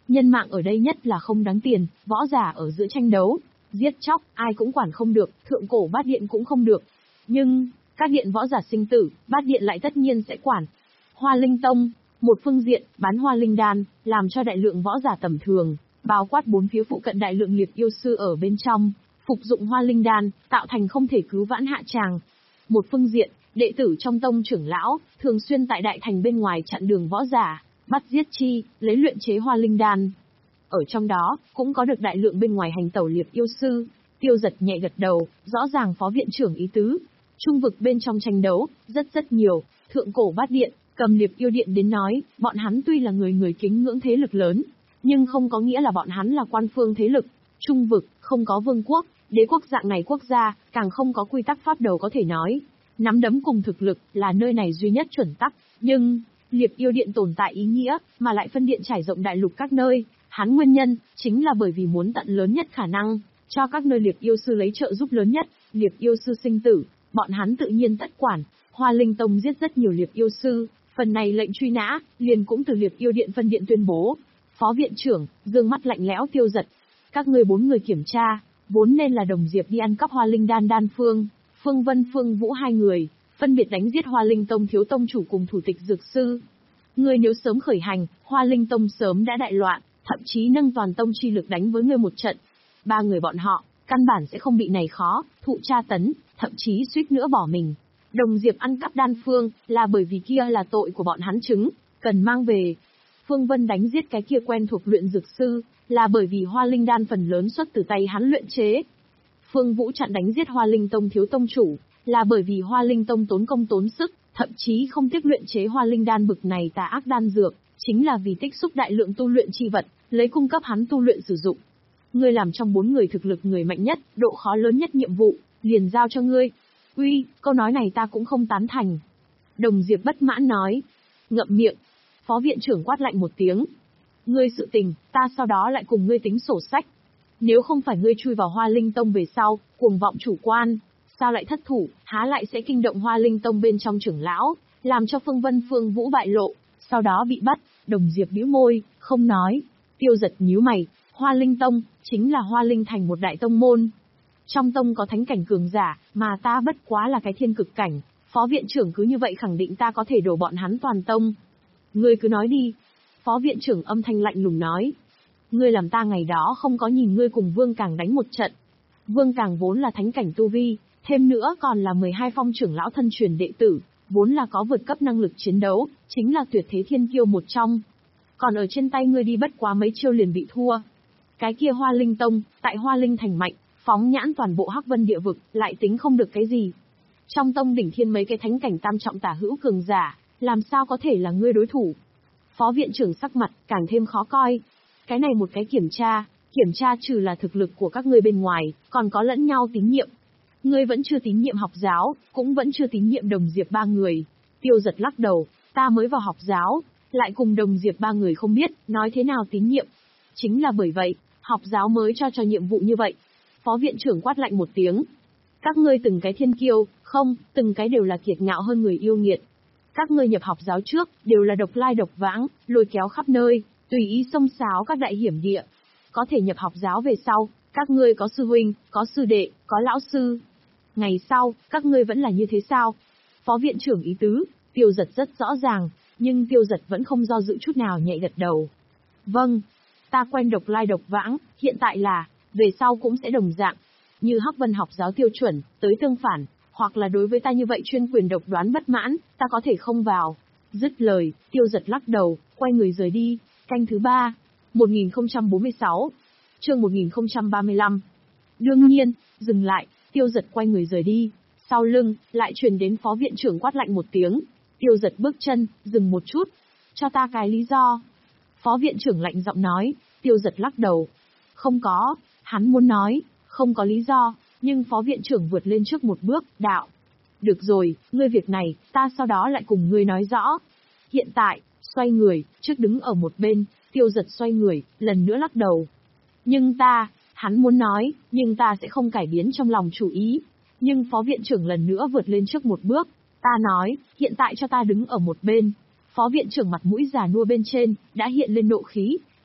Nhân mạng ở đây nhất là không đáng tiền, võ giả ở giữa tranh đấu, giết chóc, ai cũng quản không được, thượng cổ bát điện cũng không được. Nhưng, các điện võ giả sinh tử, bát điện lại tất nhiên sẽ quản. Hoa Linh Tông, một phương diện, bán hoa linh đan, làm cho đại lượng võ giả tầm thường, bao quát bốn phía phụ cận đại lượng liệt yêu sư ở bên trong, phục dụng hoa linh đan, tạo thành không thể cứu vãn hạ tràng. Một phương diện, đệ tử trong tông trưởng lão, thường xuyên tại đại thành bên ngoài chặn đường võ giả, bắt giết chi, lấy luyện chế hoa linh đan. Ở trong đó, cũng có được đại lượng bên ngoài hành tẩu liệt yêu sư. Tiêu Giật nhẹ gật đầu, rõ ràng phó viện trưởng ý tứ. Trung vực bên trong tranh đấu, rất rất nhiều, thượng cổ bát điện, cầm liệt yêu điện đến nói, bọn hắn tuy là người người kính ngưỡng thế lực lớn, nhưng không có nghĩa là bọn hắn là quan phương thế lực. Trung vực, không có vương quốc, đế quốc dạng này quốc gia, càng không có quy tắc pháp đầu có thể nói. Nắm đấm cùng thực lực, là nơi này duy nhất chuẩn tắc, nhưng, liệt yêu điện tồn tại ý nghĩa, mà lại phân điện trải rộng đại lục các nơi, hắn nguyên nhân, chính là bởi vì muốn tận lớn nhất khả năng, cho các nơi liệt yêu sư lấy trợ giúp lớn nhất, liệt yêu sư sinh tử, bọn hắn tự nhiên tất quản. Hoa Linh Tông giết rất nhiều liệt yêu sư, phần này lệnh truy nã, liền cũng từ liệt yêu điện phân điện tuyên bố. Phó viện trưởng, dương mắt lạnh lẽo Tiêu Giật. Các ngươi bốn người kiểm tra, vốn nên là Đồng Diệp đi ăn cắp hoa linh đan đan phương, Phương Vân Phương Vũ hai người, phân biệt đánh giết Hoa Linh Tông thiếu tông chủ cùng thủ tịch dược sư. Ngươi nếu sớm khởi hành, Hoa Linh Tông sớm đã đại loạn, thậm chí nâng toàn tông chi lực đánh với ngươi một trận. Ba người bọn họ, căn bản sẽ không bị này khó, thụ tra tấn, thậm chí suýt nữa bỏ mình. Đồng Diệp ăn cắp đan phương, là bởi vì kia là tội của bọn hắn chứng, cần mang về. Phương Vân đánh giết cái kia quen thuộc luyện dược sư, là bởi vì hoa linh đan phần lớn xuất từ tay hắn luyện chế. Phương Vũ chặn đánh giết Hoa Linh Tông thiếu tông chủ, là bởi vì Hoa Linh Tông tốn công tốn sức, thậm chí không tiếc luyện chế hoa linh đan bực này tà ác đan dược, chính là vì tích xúc đại lượng tu luyện chi vật, lấy cung cấp hắn tu luyện sử dụng. Ngươi làm trong bốn người thực lực người mạnh nhất, độ khó lớn nhất nhiệm vụ, liền giao cho ngươi. Uy, câu nói này ta cũng không tán thành. Đồng Diệp bất mãn nói. Ngậm miệng. Phó viện trưởng quát lạnh một tiếng. Ngươi sự tình, ta sau đó lại cùng ngươi tính sổ sách. Nếu không phải ngươi chui vào Hoa Linh Tông về sau, cuồng vọng chủ quan, sao lại thất thủ, há lại sẽ kinh động Hoa Linh Tông bên trong trưởng lão, làm cho Phương Vân Phương Vũ bại lộ, sau đó bị bắt. Đồng Diệp bĩu môi, không nói. Tiêu Giật nhíu mày, Hoa Linh Tông, chính là Hoa Linh thành một đại tông môn. Trong tông có thánh cảnh cường giả, mà ta bất quá là cái thiên cực cảnh, phó viện trưởng cứ như vậy khẳng định ta có thể đổ bọn hắn toàn tông. Ngươi cứ nói đi. Phó viện trưởng âm thanh lạnh lùng nói. Ngươi làm ta ngày đó không có nhìn ngươi cùng Vương Càng đánh một trận. Vương Càng vốn là thánh cảnh tu vi, thêm nữa còn là mười hai phong trưởng lão thân truyền đệ tử, vốn là có vượt cấp năng lực chiến đấu, chính là tuyệt thế thiên kiêu một trong. Còn ở trên tay ngươi đi bất quá mấy chiêu liền bị thua. Cái kia Hoa Linh Tông, tại Hoa Linh thành mạnh, phóng nhãn toàn bộ Hắc Vân địa vực, lại tính không được cái gì. Trong tông đỉnh thiên mấy cái thánh cảnh tam trọng tả hữu cường giả, làm sao có thể là ngươi đối thủ. Phó viện trưởng sắc mặt càng thêm khó coi. Cái này một cái kiểm tra, kiểm tra trừ là thực lực của các ngươi bên ngoài, còn có lẫn nhau tín nhiệm. Ngươi vẫn chưa tín nhiệm học giáo, cũng vẫn chưa tín nhiệm Đồng Diệp ba người. Tiêu Giật lắc đầu, ta mới vào học giáo, lại cùng Đồng Diệp ba người không biết, nói thế nào tín nhiệm. Chính là bởi vậy, học giáo mới cho cho nhiệm vụ như vậy. Phó viện trưởng quát lạnh một tiếng. Các ngươi từng cái thiên kiêu, không, từng cái đều là kiệt ngạo hơn người yêu nghiệt. Các ngươi nhập học giáo trước, đều là độc lai độc vãng, lôi kéo khắp nơi, tùy ý xông xáo các đại hiểm địa. Có thể nhập học giáo về sau, các ngươi có sư huynh, có sư đệ, có lão sư. Ngày sau, các ngươi vẫn là như thế sao? Phó viện trưởng ý tứ, Tiêu Giật rất rõ ràng, nhưng Tiêu Giật vẫn không do dự chút nào nhẹ gật đầu. Vâng, ta quen độc lai độc vãng, hiện tại là, về sau cũng sẽ đồng dạng. Như Hắc Vân học giáo tiêu chuẩn, tới tương phản, hoặc là đối với ta như vậy chuyên quyền độc đoán bất mãn, ta có thể không vào. Dứt lời, Tiêu Giật lắc đầu, quay người rời đi. Canh thứ ba, một nghìn không trăm bốn mươi sáu, chương một nghìn không trăm ba mươi lăm. Đương nhiên, dừng lại, Tiêu Giật quay người rời đi. Sau lưng, lại truyền đến phó viện trưởng quát lạnh một tiếng. Tiêu Giật bước chân, dừng một chút. Cho ta cái lý do. Phó viện trưởng lạnh giọng nói. Tiêu Giật lắc đầu. Không có, hắn muốn nói, không có lý do, nhưng phó viện trưởng vượt lên trước một bước, đạo. Được rồi, ngươi việc này, ta sau đó lại cùng ngươi nói rõ. Hiện tại, xoay người, trước đứng ở một bên, Tiêu Giật xoay người, lần nữa lắc đầu. Nhưng ta, hắn muốn nói, nhưng ta sẽ không cải biến trong lòng chủ ý. Nhưng phó viện trưởng lần nữa vượt lên trước một bước, ta nói, hiện tại cho ta đứng ở một bên. Phó viện trưởng mặt mũi già nua bên trên, đã hiện lên nộ khí,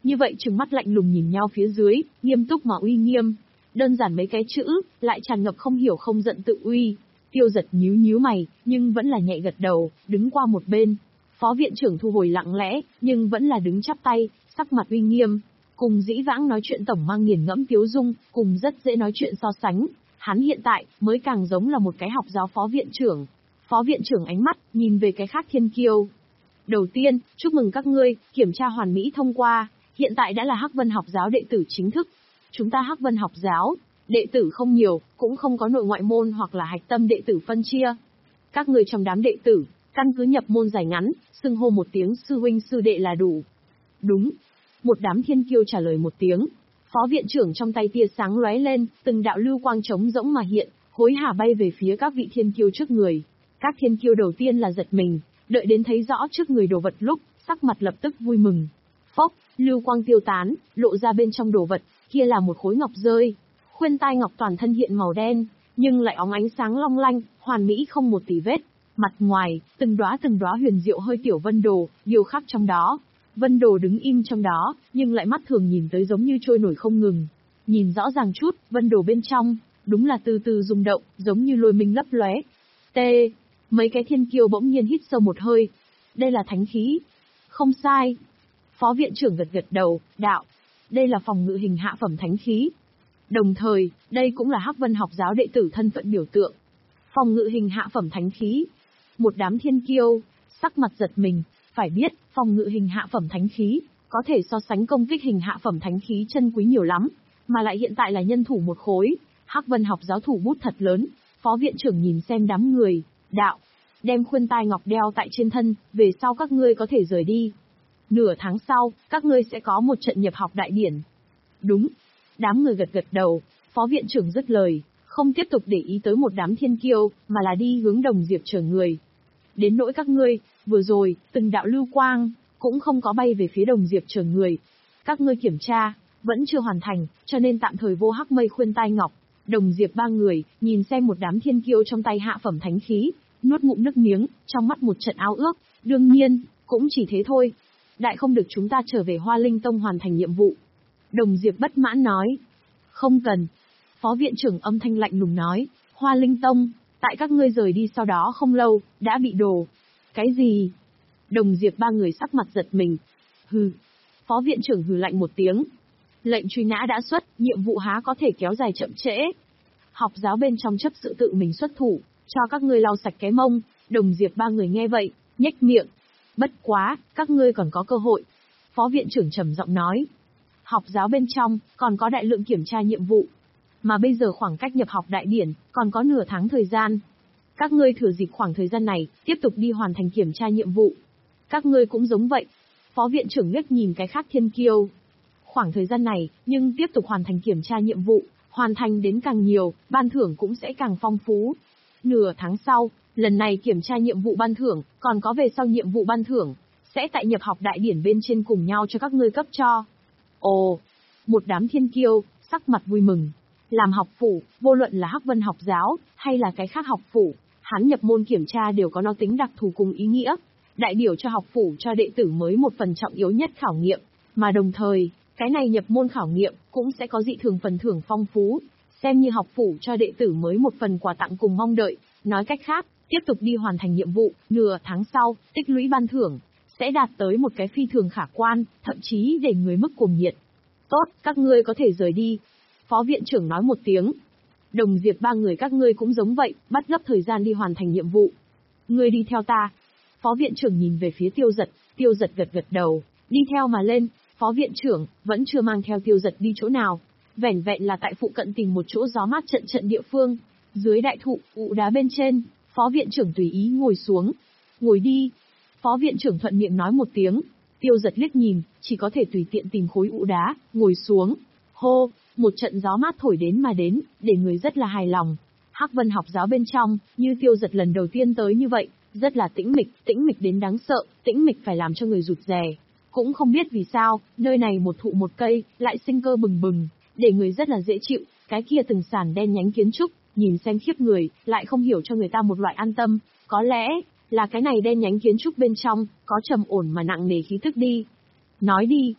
Như vậy trừng mắt lạnh lùng nhìn nhau phía dưới, nghiêm túc mà uy nghiêm. Đơn giản mấy cái chữ, lại tràn ngập không hiểu không giận tự uy. Tiêu Giật nhíu nhíu mày, nhưng vẫn là nhẹ gật đầu, đứng qua một bên. Phó viện trưởng thu hồi lặng lẽ, nhưng vẫn là đứng chắp tay, sắc mặt uy nghiêm. Cùng dĩ vãng nói chuyện tổng mang nghiền ngẫm tiếu dung, cùng rất dễ nói chuyện so sánh. Hắn hiện tại, mới càng giống là một cái học giáo phó viện trưởng. Phó viện trưởng ánh mắt, nhìn về cái khác thiên kiêu. Đầu tiên, chúc mừng các ngươi, kiểm tra hoàn mỹ thông qua, hiện tại đã là Hắc Vân học giáo đệ tử chính thức. Chúng ta Hắc Vân học giáo, đệ tử không nhiều, cũng không có nội ngoại môn hoặc là hạch tâm đệ tử phân chia. Các ngươi trong đám đệ tử, căn cứ nhập môn dài ngắn, xưng hô một tiếng sư huynh sư đệ là đủ. Đúng. Một đám thiên kiêu trả lời một tiếng. Phó viện trưởng trong tay tia sáng lóe lên, từng đạo lưu quang trống rỗng mà hiện, hối hả bay về phía các vị thiên kiêu trước người. Các thiên kiêu đầu tiên là giật mình, đợi đến thấy rõ trước người đồ vật lúc, sắc mặt lập tức vui mừng. Phốc, lưu quang tiêu tán, lộ ra bên trong đồ vật, kia là một khối ngọc rơi. Khuyên tai ngọc toàn thân hiện màu đen, nhưng lại óng ánh sáng long lanh, hoàn mỹ không một tì vết. Mặt ngoài, từng đóa từng đóa huyền diệu hơi tiểu vân đồ, điều khắc trong đó. Vân đồ đứng im trong đó, nhưng lại mắt thường nhìn tới giống như trôi nổi không ngừng. Nhìn rõ ràng chút, vân đồ bên trong, đúng là từ từ rung động, giống như lôi minh lấp lóe. T. Mấy cái thiên kiêu bỗng nhiên hít sâu một hơi. Đây là thánh khí. Không sai. Phó viện trưởng gật gật đầu, đạo. Đây là phòng ngự hình hạ phẩm thánh khí. Đồng thời, đây cũng là Hắc Vân học giáo đệ tử thân phận biểu tượng. Phòng ngự hình hạ phẩm thánh khí. Một đám thiên kiêu, sắc mặt giật mình, phải biết, phòng ngự hình hạ phẩm thánh khí, có thể so sánh công kích hình hạ phẩm thánh khí chân quý nhiều lắm, mà lại hiện tại là nhân thủ một khối. Hắc Vân học giáo thủ bút thật lớn. Phó viện trưởng nhìn xem đám người, đạo. Đem khuyên tai ngọc đeo tại trên thân, về sau các ngươi có thể rời đi. Nửa tháng sau, các ngươi sẽ có một trận nhập học đại điển. Đúng. Đám người gật gật đầu, phó viện trưởng dứt lời, không tiếp tục để ý tới một đám thiên kiêu, mà là đi hướng Đồng Diệp chờ người. Đến nỗi các ngươi, vừa rồi, từng đạo lưu quang, cũng không có bay về phía Đồng Diệp chờ người. Các ngươi kiểm tra, vẫn chưa hoàn thành, cho nên tạm thời vô hắc mây khuyên tai ngọc. Đồng Diệp ba người, nhìn xem một đám thiên kiêu trong tay hạ phẩm thánh khí, nuốt ngụm nước miếng, trong mắt một trận ao ước, đương nhiên, cũng chỉ thế thôi. Đại không được chúng ta trở về Hoa Linh Tông hoàn thành nhiệm vụ. Đồng Diệp bất mãn nói. Không cần. Phó viện trưởng âm thanh lạnh lùng nói, Hoa Linh Tông, tại các ngươi rời đi sau đó không lâu, đã bị đổ. Cái gì? Đồng Diệp ba người sắc mặt giật mình. Hừ. Phó viện trưởng hừ lạnh một tiếng. Lệnh truy nã đã xuất, nhiệm vụ há có thể kéo dài chậm trễ. Học giáo bên trong chấp sự tự mình xuất thủ, cho các ngươi lau sạch cái mông. Đồng Diệp ba người nghe vậy, nhếch miệng. Bất quá, các ngươi còn có cơ hội. Phó viện trưởng trầm giọng nói. Học giáo bên trong, còn có đại lượng kiểm tra nhiệm vụ. Mà bây giờ khoảng cách nhập học đại điển, còn có nửa tháng thời gian. Các ngươi thừa dịp khoảng thời gian này, tiếp tục đi hoàn thành kiểm tra nhiệm vụ. Các ngươi cũng giống vậy. Phó viện trưởng liếc nhìn cái khác thiên kiêu. Khoảng thời gian này, nhưng tiếp tục hoàn thành kiểm tra nhiệm vụ, hoàn thành đến càng nhiều, ban thưởng cũng sẽ càng phong phú. Nửa tháng sau, lần này kiểm tra nhiệm vụ ban thưởng, còn có về sau nhiệm vụ ban thưởng, sẽ tại nhập học đại điển bên trên cùng nhau cho các ngươi cấp cho. Ồ, một đám thiên kiêu, sắc mặt vui mừng. Làm học phủ, vô luận là Hắc Vân học giáo, hay là cái khác học phủ, hắn nhập môn kiểm tra đều có nó tính đặc thù cùng ý nghĩa. Đại biểu cho học phủ cho đệ tử mới một phần trọng yếu nhất khảo nghiệm, mà đồng thời, cái này nhập môn khảo nghiệm cũng sẽ có dị thường phần thưởng phong phú, xem như học phủ cho đệ tử mới một phần quà tặng cùng mong đợi. Nói cách khác, tiếp tục đi hoàn thành nhiệm vụ, nửa tháng sau, tích lũy ban thưởng sẽ đạt tới một cái phi thường khả quan, thậm chí để người mức cuồng nhiệt. Tốt, các ngươi có thể rời đi. Phó viện trưởng nói một tiếng. Đồng Diệp ba người các ngươi cũng giống vậy, bắt gấp thời gian đi hoàn thành nhiệm vụ. Ngươi đi theo ta. Phó viện trưởng nhìn về phía Tiêu Giật, Tiêu Giật gật gật đầu, đi theo mà lên. Phó viện trưởng vẫn chưa mang theo Tiêu Giật đi chỗ nào, vẻn vẹn là tại phụ cận tìm một chỗ gió mát trận trận địa phương. Dưới đại thụ, ụ đá bên trên, phó viện trưởng tùy ý ngồi xuống. Ngồi đi. Phó viện trưởng thuận miệng nói một tiếng. Tiêu Giật liếc nhìn, chỉ có thể tùy tiện tìm khối ụ đá, ngồi xuống. Hô, một trận gió mát thổi đến mà đến, để người rất là hài lòng. Hắc Vân học giáo bên trong, như Tiêu Giật lần đầu tiên tới như vậy, rất là tĩnh mịch, tĩnh mịch đến đáng sợ, tĩnh mịch phải làm cho người rụt rè. Cũng không biết vì sao, nơi này một thụ một cây, lại sinh cơ bừng bừng, để người rất là dễ chịu. Cái kia từng sàn đen nhánh kiến trúc, nhìn xem khiếp người, lại không hiểu cho người ta một loại an tâm. Có lẽ là cái này đen nhánh kiến trúc bên trong, có trầm ổn mà nặng nề khí tức đi. Nói đi.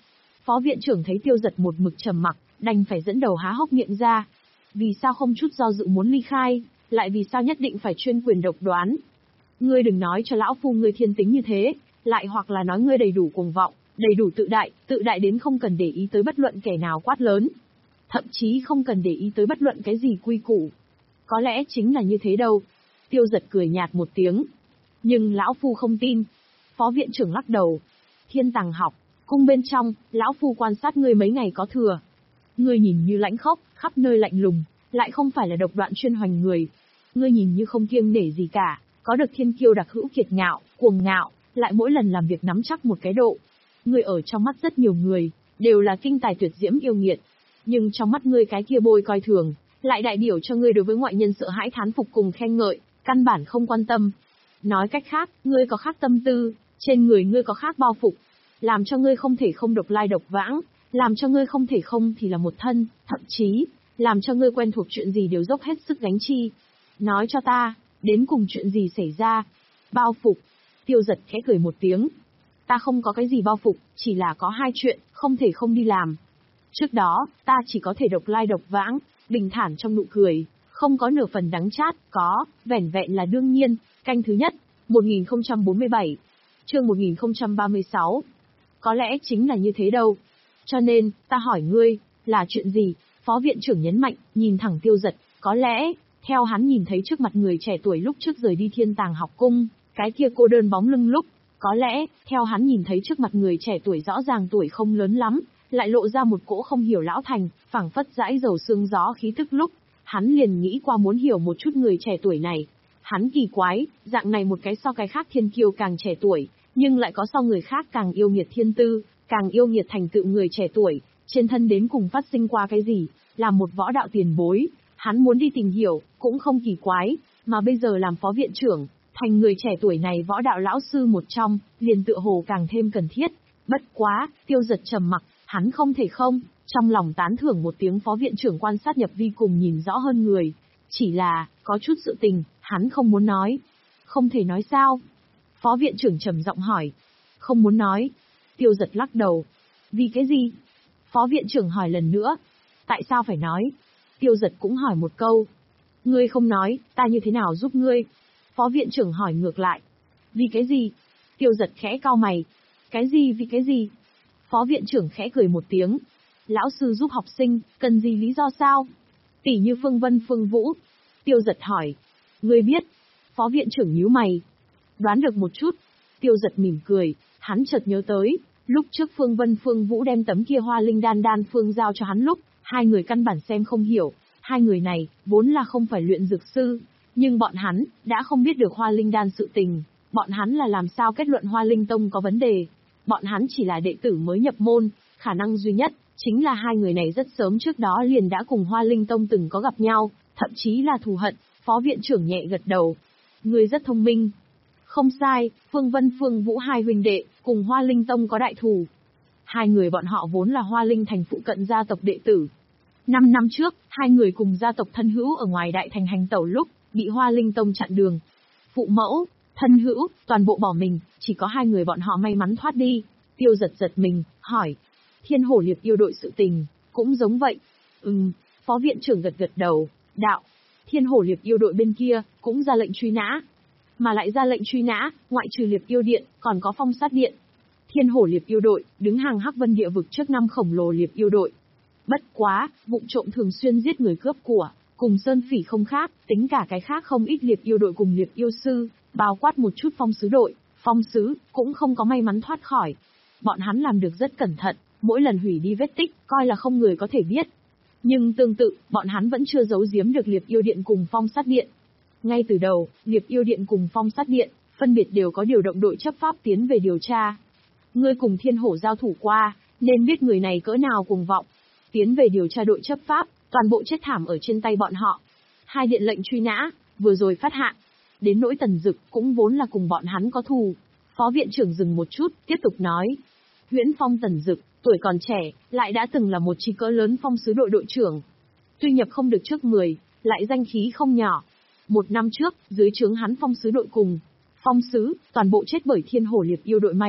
Phó viện trưởng thấy Tiêu Giật một mực trầm mặc, đành phải dẫn đầu há hốc miệng ra. Vì sao không chút do dự muốn ly khai, lại vì sao nhất định phải chuyên quyền độc đoán? Ngươi đừng nói cho lão phu ngươi thiên tính như thế, lại hoặc là nói ngươi đầy đủ cuồng vọng, đầy đủ tự đại, tự đại đến không cần để ý tới bất luận kẻ nào quát lớn. Thậm chí không cần để ý tới bất luận cái gì quy củ. Có lẽ chính là như thế đâu. Tiêu Giật cười nhạt một tiếng. Nhưng lão phu không tin. Phó viện trưởng lắc đầu. Thiên Tàng học, cung bên trong, lão phu quan sát ngươi mấy ngày có thừa. Ngươi nhìn như lãnh khốc, khắp nơi lạnh lùng, lại không phải là độc đoạn chuyên hoành người. Ngươi nhìn như không kiêng nể gì cả, có được thiên kiêu đặc hữu kiệt ngạo, cuồng ngạo, lại mỗi lần làm việc nắm chắc một cái độ. Ngươi ở trong mắt rất nhiều người, đều là kinh tài tuyệt diễm yêu nghiệt. Nhưng trong mắt ngươi cái kia bôi coi thường, lại đại biểu cho ngươi đối với ngoại nhân sợ hãi thán phục cùng khen ngợi, căn bản không quan tâm. Nói cách khác, ngươi có khác tâm tư, trên người ngươi có khác bao phục, làm cho ngươi không thể không độc lai độc vãng, làm cho ngươi không thể không thì là một thân, thậm chí, làm cho ngươi quen thuộc chuyện gì đều dốc hết sức gánh chi. Nói cho ta, đến cùng chuyện gì xảy ra? Bao phục. Tiêu Giật khẽ cười một tiếng. Ta không có cái gì bao phục, chỉ là có hai chuyện, không thể không đi làm. Trước đó, ta chỉ có thể độc lai độc vãng, bình thản trong nụ cười, không có nửa phần đắng chát, có, vẻn vẹn là đương nhiên. Canh thứ nhất, một nghìn không trăm bốn mươi bảy, chương một nghìn không trăm ba mươi sáu. Có lẽ chính là như thế đâu. Cho nên, ta hỏi ngươi, là chuyện gì? Phó viện trưởng nhấn mạnh, nhìn thẳng Tiêu Giật, có lẽ, theo hắn nhìn thấy trước mặt người trẻ tuổi lúc trước rời đi Thiên Tàng học cung, cái kia cô đơn bóng lưng lúc, có lẽ, theo hắn nhìn thấy trước mặt người trẻ tuổi rõ ràng tuổi không lớn lắm, lại lộ ra một cỗ không hiểu lão thành, phảng phất dãi dầu sương gió khí tức lúc, hắn liền nghĩ qua muốn hiểu một chút người trẻ tuổi này. Hắn kỳ quái, dạng này một cái so cái khác thiên kiêu càng trẻ tuổi, nhưng lại có so người khác càng yêu nghiệt thiên tư, càng yêu nghiệt thành tựu người trẻ tuổi, trên thân đến cùng phát sinh qua cái gì, làm một võ đạo tiền bối, hắn muốn đi tìm hiểu, cũng không kỳ quái, mà bây giờ làm phó viện trưởng, thành người trẻ tuổi này võ đạo lão sư một trong, liền tựa hồ càng thêm cần thiết. Bất quá, Tiêu Giật trầm mặc, hắn không thể không, trong lòng tán thưởng một tiếng phó viện trưởng quan sát nhập vi cùng nhìn rõ hơn người. Chỉ là, có chút sự tình, hắn không muốn nói. Không thể nói sao? Phó viện trưởng trầm giọng hỏi. Không muốn nói. Tiêu Giật lắc đầu. Vì cái gì? Phó viện trưởng hỏi lần nữa. Tại sao phải nói? Tiêu Giật cũng hỏi một câu. Ngươi không nói, ta như thế nào giúp ngươi? Phó viện trưởng hỏi ngược lại. Vì cái gì? Tiêu Giật khẽ cau mày. Cái gì vì cái gì? Phó viện trưởng khẽ cười một tiếng. Lão sư giúp học sinh, cần gì lý do sao? Tỷ như Phương Vân Phương Vũ. Tiêu Giật hỏi. Ngươi biết? Phó viện trưởng nhíu mày. Đoán được một chút. Tiêu Giật mỉm cười, hắn chợt nhớ tới, lúc trước Phương Vân Phương Vũ đem tấm kia hoa linh đan đan phương giao cho hắn lúc, hai người căn bản xem không hiểu, hai người này, vốn là không phải luyện dược sư, nhưng bọn hắn, đã không biết được hoa linh đan sự tình, bọn hắn là làm sao kết luận hoa linh tông có vấn đề, bọn hắn chỉ là đệ tử mới nhập môn, khả năng duy nhất, chính là hai người này rất sớm trước đó liền đã cùng hoa linh tông từng có gặp nhau, thậm chí là thù hận. Phó viện trưởng nhẹ gật đầu. Ngươi rất thông minh. Không sai, Phương Vân Phương Vũ hai huynh đệ, cùng Hoa Linh Tông có đại thù. Hai người bọn họ vốn là Hoa Linh thành phụ cận gia tộc đệ tử. Năm năm trước, hai người cùng gia tộc thân hữu ở ngoài đại thành hành tẩu lúc, bị Hoa Linh Tông chặn đường. Phụ mẫu, thân hữu, toàn bộ bỏ mình, chỉ có hai người bọn họ may mắn thoát đi. Tiêu Giật giật mình, hỏi. Thiên Hổ Liệp yêu đội sự tình, cũng giống vậy. Ừm, Phó viện trưởng gật gật đầu, đạo. Thiên Hổ Liệp yêu đội bên kia, cũng ra lệnh truy nã. Mà lại ra lệnh truy nã, ngoại trừ Liệp yêu điện, còn có Phong sát điện. Thiên Hổ Liệp yêu đội, đứng hàng Hắc Vân địa vực trước năm khổng lồ Liệp yêu đội. Bất quá, vụng trộm thường xuyên giết người cướp của, cùng Sơn Phỉ không khác, tính cả cái khác không ít Liệp yêu đội cùng Liệp yêu sư, bao quát một chút Phong sứ đội, Phong sứ, cũng không có may mắn thoát khỏi. Bọn hắn làm được rất cẩn thận, mỗi lần hủy đi vết tích, coi là không người có thể biết. Nhưng tương tự, bọn hắn vẫn chưa giấu giếm được Liệp yêu điện cùng Phong sát điện. Ngay từ đầu, Liệp yêu điện cùng Phong sát điện, phân biệt đều có điều động đội chấp pháp tiến về điều tra. Ngươi cùng Thiên Hổ giao thủ qua, nên biết người này cỡ nào cuồng vọng. Tiến về điều tra đội chấp pháp, toàn bộ chết thảm ở trên tay bọn họ. Hai điện lệnh truy nã, vừa rồi phát hạn. Đến nỗi Tần Dực cũng vốn là cùng bọn hắn có thù. Phó viện trưởng dừng một chút, tiếp tục nói. Huyễn Phong Tần Dực, tuổi còn trẻ, lại đã từng là một chi cỡ lớn Phong sứ đội đội trưởng. Tuy nhập không được trước mười, lại danh khí không nhỏ. Một năm trước, dưới trướng hắn Phong sứ đội cùng Phong sứ, toàn bộ chết bởi Thiên Hổ Liệp yêu đội mai phục,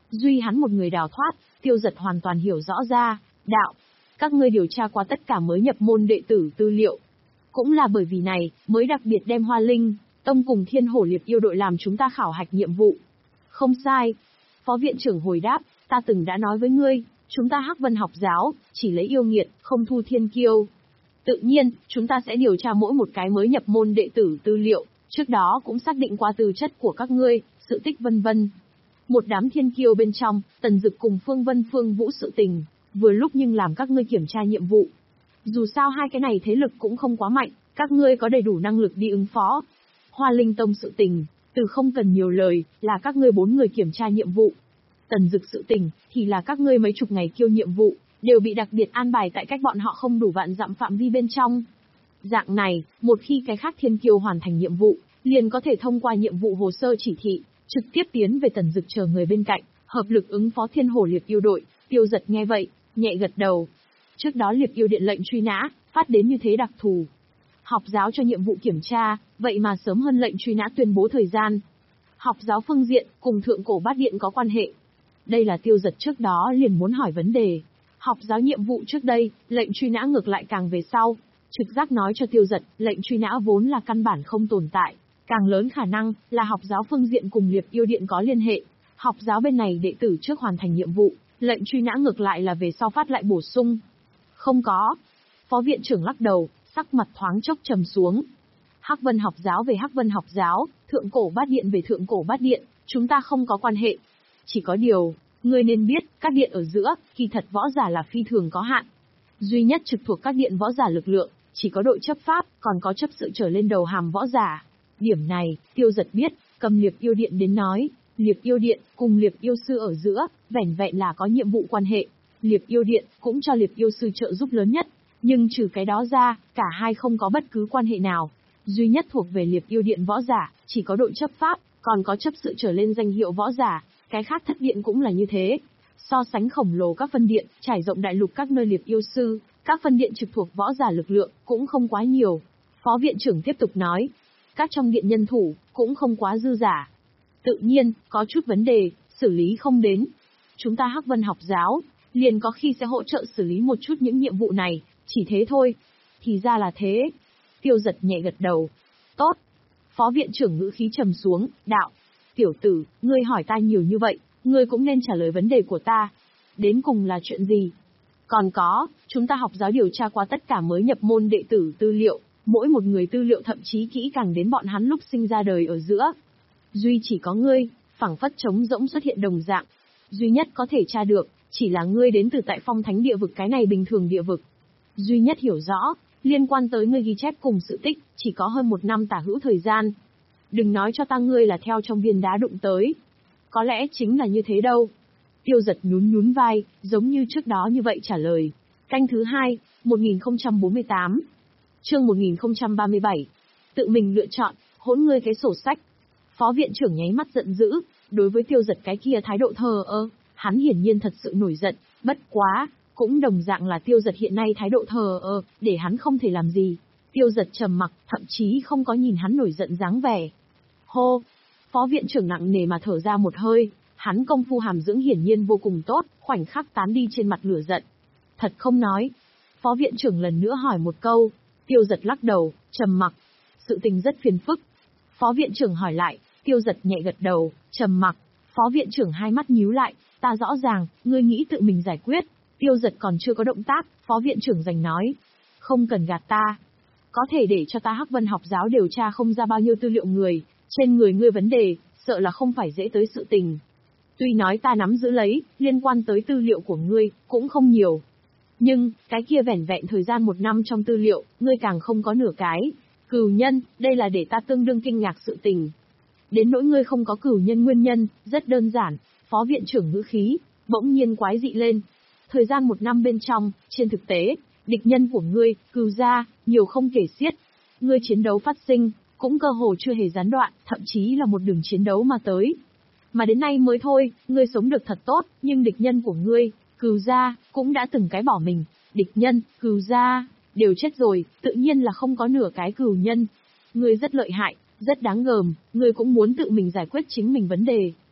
Duy hắn một người đào thoát, Tiêu Dật hoàn toàn hiểu rõ ra, đạo. Các ngươi điều tra qua tất cả mới nhập môn đệ tử tư liệu. Cũng là bởi vì này, mới đặc biệt đem Hoa Linh Tông cùng Thiên Hổ Liệp yêu đội làm chúng ta khảo hạch nhiệm vụ. Không sai. Phó viện trưởng hồi đáp, ta từng đã nói với ngươi, chúng ta Hắc Vân học giáo, chỉ lấy yêu nghiệt, không thu thiên kiêu. Tự nhiên, chúng ta sẽ điều tra mỗi một cái mới nhập môn đệ tử tư liệu, trước đó cũng xác định qua tư chất của các ngươi, sự tích vân vân. Một đám thiên kiêu bên trong, Tần Dực cùng Phương Vân Phương Vũ sự tình, vừa lúc nhưng làm các ngươi kiểm tra nhiệm vụ. Dù sao hai cái này thế lực cũng không quá mạnh, các ngươi có đầy đủ năng lực đi ứng phó. Hoa Linh Tông sự tình, từ không cần nhiều lời, là các ngươi bốn người kiểm tra nhiệm vụ. Tần Dực sự tình, thì là các ngươi mấy chục ngày kiêu nhiệm vụ, đều bị đặc biệt an bài tại cách bọn họ không đủ vạn dặm phạm vi bên trong. Dạng này, một khi cái khác thiên kiêu hoàn thành nhiệm vụ, liền có thể thông qua nhiệm vụ hồ sơ chỉ thị, trực tiếp tiến về Tần Dực chờ người bên cạnh, hợp lực ứng phó Thiên Hổ Liệp yêu đội. Tiêu Dật nghe vậy, nhẹ gật đầu. Trước đó Liệp yêu điện lệnh truy nã, phát đến như thế đặc thù. Học giáo cho nhiệm vụ kiểm tra, vậy mà sớm hơn lệnh truy nã tuyên bố thời gian. Học giáo phương diện, cùng Thượng Cổ Bát Điện có quan hệ. Đây là Tiêu Dật trước đó liền muốn hỏi vấn đề. Học giáo nhiệm vụ trước đây, lệnh truy nã ngược lại càng về sau. Trực giác nói cho Tiêu Dật, lệnh truy nã vốn là căn bản không tồn tại. Càng lớn khả năng, là học giáo phương diện cùng Liệp yêu điện có liên hệ. Học giáo bên này đệ tử trước hoàn thành nhiệm vụ, lệnh truy nã ngược lại là về sau phát lại bổ sung. Không có. Phó viện trưởng lắc đầu, sắc mặt thoáng chốc trầm xuống. Hắc Vân học giáo về Hắc Vân học giáo, Thượng Cổ Bát Điện về Thượng Cổ Bát Điện, chúng ta không có quan hệ. Chỉ có điều, ngươi nên biết, các điện ở giữa, kỳ thật võ giả là phi thường có hạn. Duy nhất trực thuộc các điện võ giả lực lượng, chỉ có đội chấp pháp, còn có chấp sự trở lên đầu hàm võ giả. Điểm này, Tiêu Dật biết, cầm Liệp yêu điện đến nói, Liệp yêu điện cùng Liệp yêu sư ở giữa, vẻn vẹn là có nhiệm vụ quan hệ. Liệp yêu điện cũng cho Liệp yêu sư trợ giúp lớn nhất, nhưng trừ cái đó ra, cả hai không có bất cứ quan hệ nào. Duy nhất thuộc về Liệp yêu điện võ giả, chỉ có đội chấp pháp, còn có chấp sự trở lên danh hiệu võ giả, cái khác thất điện cũng là như thế. So sánh khổng lồ các phân điện, trải rộng đại lục các nơi Liệp yêu sư, các phân điện trực thuộc võ giả lực lượng cũng không quá nhiều. Phó viện trưởng tiếp tục nói, các trong điện nhân thủ cũng không quá dư giả. Tự nhiên, có chút vấn đề, xử lý không đến. Chúng ta Hắc Vân học giáo, liền có khi sẽ hỗ trợ xử lý một chút những nhiệm vụ này, chỉ thế thôi. Thì ra là thế. Tiêu Dật nhẹ gật đầu. Tốt. Phó viện trưởng ngữ khí trầm xuống, đạo. Tiểu tử, ngươi hỏi ta nhiều như vậy, ngươi cũng nên trả lời vấn đề của ta. Đến cùng là chuyện gì? Còn có, chúng ta học giáo điều tra qua tất cả mới nhập môn đệ tử tư liệu, mỗi một người tư liệu thậm chí kỹ càng đến bọn hắn lúc sinh ra đời ở giữa. Duy chỉ có ngươi, phảng phất trống rỗng xuất hiện đồng dạng. Duy nhất có thể tra được, chỉ là ngươi đến từ tại Phong Thánh địa vực cái này bình thường địa vực. Duy nhất hiểu rõ, liên quan tới ngươi ghi chép cùng sự tích, chỉ có hơn một năm tả hữu thời gian. Đừng nói cho ta ngươi là theo trong viên đá đụng tới. Có lẽ chính là như thế đâu. Tiêu Dật nhún nhún vai, giống như trước đó như vậy trả lời. Canh thứ hai, một nghìn không trăm bốn mươi tám. Chương một nghìn không trăm ba mươi bảy. Tự mình lựa chọn, hỗn ngươi cái sổ sách. Phó viện trưởng nháy mắt giận dữ, đối với Tiêu Dật cái kia thái độ thờ ơ, hắn hiển nhiên thật sự nổi giận, bất quá, cũng đồng dạng là Tiêu Dật hiện nay thái độ thờ ơ, để hắn không thể làm gì. Tiêu Dật trầm mặc, thậm chí không có nhìn hắn nổi giận dáng vẻ. Hô! Phó viện trưởng nặng nề mà thở ra một hơi, hắn công phu hàm dưỡng hiển nhiên vô cùng tốt, khoảnh khắc tán đi trên mặt lửa giận. Thật không nói. Phó viện trưởng lần nữa hỏi một câu, Tiêu Dật lắc đầu, trầm mặc. Sự tình rất phiền phức. Phó viện trưởng hỏi lại, Tiêu Dật nhẹ gật đầu, trầm mặc. Phó viện trưởng hai mắt nhíu lại, ta rõ ràng, ngươi nghĩ tự mình giải quyết. Tiêu Dật còn chưa có động tác, phó viện trưởng giành nói. Không cần gạt ta. Có thể để cho ta Hắc Vân học giáo điều tra không ra bao nhiêu tư liệu người, trên người ngươi vấn đề, sợ là không phải dễ tới sự tình. Tuy nói ta nắm giữ lấy, liên quan tới tư liệu của ngươi, cũng không nhiều. Nhưng, cái kia vẻn vẹn thời gian một năm trong tư liệu, ngươi càng không có nửa cái. Cửu nhân, đây là để ta tương đương kinh ngạc sự tình. Đến nỗi ngươi không có cửu nhân nguyên nhân, rất đơn giản, phó viện trưởng ngữ khí, bỗng nhiên quái dị lên. Thời gian một năm bên trong, trên thực tế, địch nhân của ngươi, cửu gia, nhiều không kể xiết. Ngươi chiến đấu phát sinh, cũng cơ hồ chưa hề gián đoạn, thậm chí là một đường chiến đấu mà tới. Mà đến nay mới thôi, ngươi sống được thật tốt, nhưng địch nhân của ngươi, cửu gia, cũng đã từng cái bỏ mình. Địch nhân, cửu gia, đều chết rồi, tự nhiên là không có nửa cái cửu nhân. Ngươi rất lợi hại, rất đáng gờm, ngươi cũng muốn tự mình giải quyết chính mình vấn đề.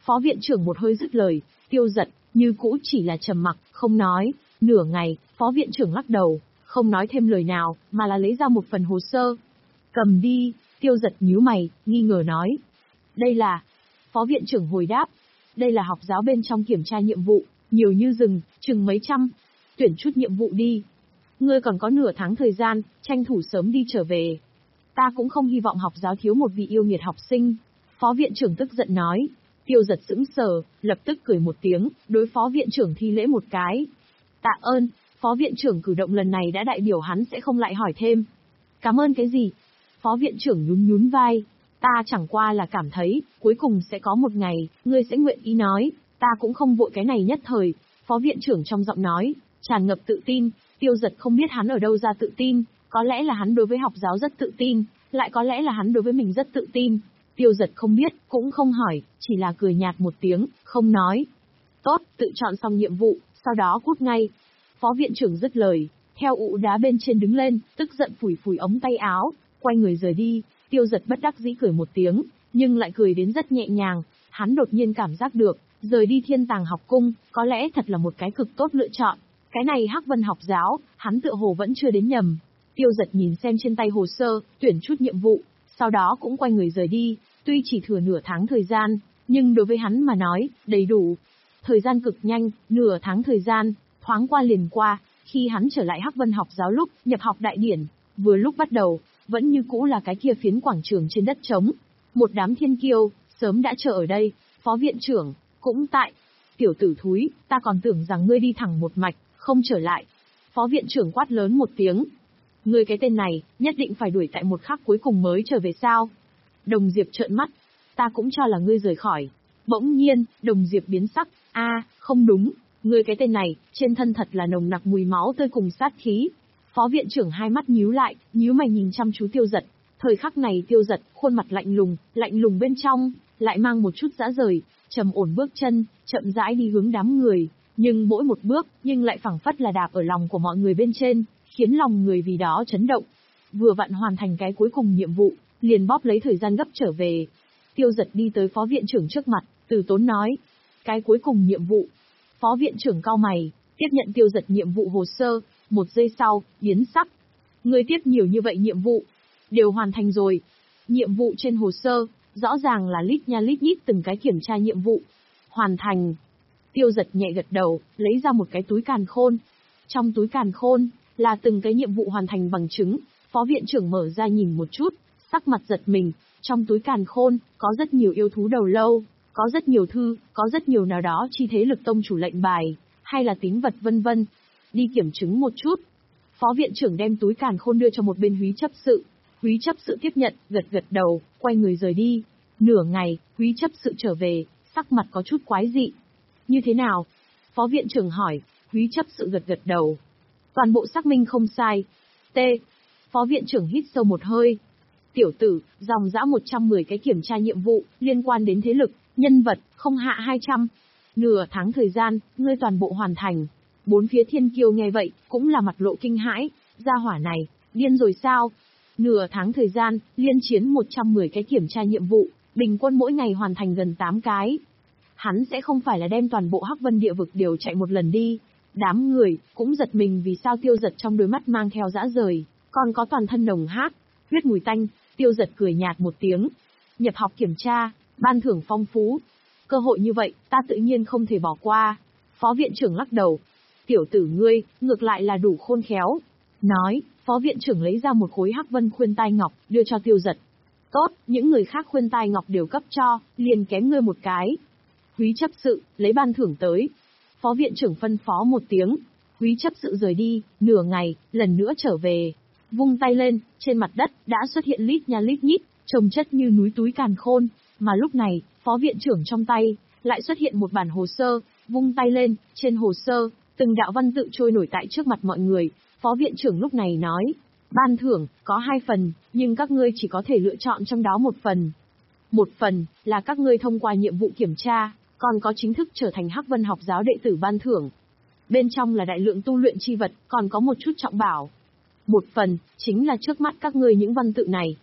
Phó viện trưởng một hơi dứt lời, Tiêu Dật như cũ chỉ là trầm mặc, không nói. Nửa ngày, phó viện trưởng lắc đầu, không nói thêm lời nào, mà là lấy ra một phần hồ sơ. Cầm đi. Tiêu Dật nhíu mày, nghi ngờ nói. Đây là... Phó viện trưởng hồi đáp. Đây là học giáo bên trong kiểm tra nhiệm vụ, nhiều như rừng, chừng mấy trăm. Tuyển chút nhiệm vụ đi. Ngươi còn có nửa tháng thời gian, tranh thủ sớm đi trở về. Ta cũng không hy vọng học giáo thiếu một vị yêu nghiệt học sinh. Phó viện trưởng tức giận nói. Tiêu Dật sững sờ, lập tức cười một tiếng, đối phó viện trưởng thi lễ một cái. Tạ ơn, phó viện trưởng cử động lần này đã đại biểu hắn sẽ không lại hỏi thêm. Cảm ơn cái gì? Phó viện trưởng nhún nhún vai. Ta chẳng qua là cảm thấy, cuối cùng sẽ có một ngày, ngươi sẽ nguyện ý nói, ta cũng không vội cái này nhất thời. Phó viện trưởng trong giọng nói, tràn ngập tự tin. Tiêu Dật không biết hắn ở đâu ra tự tin, có lẽ là hắn đối với học giáo rất tự tin, lại có lẽ là hắn đối với mình rất tự tin. Tiêu Dật không biết, cũng không hỏi, chỉ là cười nhạt một tiếng, không nói. Tốt, tự chọn xong nhiệm vụ, sau đó cút ngay. Phó viện trưởng dứt lời, theo ụ đá bên trên đứng lên, tức giận phủi phủi ống tay áo, quay người rời đi. Tiêu Dật bất đắc dĩ cười một tiếng, nhưng lại cười đến rất nhẹ nhàng. Hắn đột nhiên cảm giác được, rời đi Thiên Tàng học cung, có lẽ thật là một cái cực tốt lựa chọn. Cái này Hắc Vân học giáo, hắn tựa hồ vẫn chưa đến nhầm. Tiêu Dật nhìn xem trên tay hồ sơ, tuyển chút nhiệm vụ, sau đó cũng quay người rời đi. Tuy chỉ thừa nửa tháng thời gian, nhưng đối với hắn mà nói, đầy đủ. Thời gian cực nhanh, nửa tháng thời gian, thoáng qua liền qua. Khi hắn trở lại Hắc Vân học giáo lúc nhập học đại điển, vừa lúc bắt đầu, vẫn như cũ là cái kia phiến quảng trường trên đất trống. Một đám thiên kiêu, sớm đã chờ ở đây, phó viện trưởng, cũng tại. Tiểu tử thúi, ta còn tưởng rằng ngươi đi thẳng một mạch, không trở lại. Phó viện trưởng quát lớn một tiếng. Ngươi cái tên này, nhất định phải đuổi tại một khắc cuối cùng mới trở về sao? Đồng Diệp trợn mắt. Ta cũng cho là ngươi rời khỏi. Bỗng nhiên, Đồng Diệp biến sắc. A, không đúng. Ngươi cái tên này, trên thân thật là nồng nặc mùi máu tươi cùng sát khí. Phó viện trưởng hai mắt nhíu lại, nhíu mày nhìn chăm chú Tiêu Dật. Thời khắc này Tiêu Dật, khuôn mặt lạnh lùng, lạnh lùng bên trong, lại mang một chút dã rời, trầm ổn bước chân, chậm rãi đi hướng đám người. Nhưng mỗi một bước, nhưng lại phảng phất là đạp ở lòng của mọi người bên trên, khiến lòng người vì đó chấn động. Vừa vặn hoàn thành cái cuối cùng nhiệm vụ, liền bóp lấy thời gian gấp trở về. Tiêu Dật đi tới phó viện trưởng trước mặt, từ tốn nói. Cái cuối cùng nhiệm vụ. Phó viện trưởng cau mày, tiếp nhận Tiêu Dật nhiệm vụ hồ sơ, một giây sau, biến sắc. Người tiếp nhiều như vậy nhiệm vụ, đều hoàn thành rồi. Nhiệm vụ trên hồ sơ, rõ ràng là lít nha lít nhít từng cái kiểm tra nhiệm vụ. Hoàn thành. Tiêu Dật nhẹ gật đầu, lấy ra một cái túi càn khôn. Trong túi càn khôn, là từng cái nhiệm vụ hoàn thành bằng chứng. Phó viện trưởng mở ra nhìn một chút, sắc mặt giật mình. Trong túi càn khôn, có rất nhiều yêu thú đầu lâu, có rất nhiều thư, có rất nhiều nào đó chi thế lực tông chủ lệnh bài, hay là tín vật vân vân. Đi kiểm chứng một chút. Phó viện trưởng đem túi càn khôn đưa cho một bên Húy chấp sự. Húy chấp sự tiếp nhận, gật gật đầu, quay người rời đi. Nửa ngày, Húy chấp sự trở về, sắc mặt có chút quái dị. Như thế nào? Phó viện trưởng hỏi. Húy chấp sự gật gật đầu. Toàn bộ xác minh không sai. T. Phó viện trưởng hít sâu một hơi. Tiểu tử, dòng dã một trăm mười cái kiểm tra nhiệm vụ, liên quan đến thế lực, nhân vật, không hạ hai trăm. Nửa tháng thời gian, ngươi toàn bộ hoàn thành. Bốn phía thiên kiêu nghe vậy, cũng là mặt lộ kinh hãi. Gia hỏa này, điên rồi sao? Nửa tháng thời gian, liên chiến một trăm mười cái kiểm tra nhiệm vụ, bình quân mỗi ngày hoàn thành gần tám cái. Hắn sẽ không phải là đem toàn bộ Hắc Vân địa vực đều chạy một lần đi. Đám người, cũng giật mình vì sao Tiêu Dật trong đôi mắt mang theo dã rời, còn có toàn thân nồng hắc, huyết mùi tanh. Tiêu Dật cười nhạt một tiếng. Nhập học kiểm tra, ban thưởng phong phú. Cơ hội như vậy, ta tự nhiên không thể bỏ qua. Phó viện trưởng lắc đầu. Tiểu tử ngươi, ngược lại là đủ khôn khéo. Nói, phó viện trưởng lấy ra một khối Hắc Vân khuyên tai ngọc, đưa cho Tiêu Dật. Tốt, những người khác khuyên tai ngọc đều cấp cho, liền kém ngươi một cái. Húy chấp sự, lấy ban thưởng tới. Phó viện trưởng phân phó một tiếng. Húy chấp sự rời đi, nửa ngày, lần nữa trở về. Vung tay lên, trên mặt đất, đã xuất hiện lít nha lít nhít, chồng chất như núi túi càn khôn. Mà lúc này, phó viện trưởng trong tay, lại xuất hiện một bản hồ sơ. Vung tay lên, trên hồ sơ, từng đạo văn tự trôi nổi tại trước mặt mọi người. Phó viện trưởng lúc này nói. Ban thưởng, có hai phần, nhưng các ngươi chỉ có thể lựa chọn trong đó một phần. Một phần, là các ngươi thông qua nhiệm vụ kiểm tra, còn có chính thức trở thành Hắc Vân học giáo đệ tử ban thưởng. Bên trong là đại lượng tu luyện chi vật, còn có một chút trọng bảo. Một phần, chính là trước mắt các ngươi những văn tự này.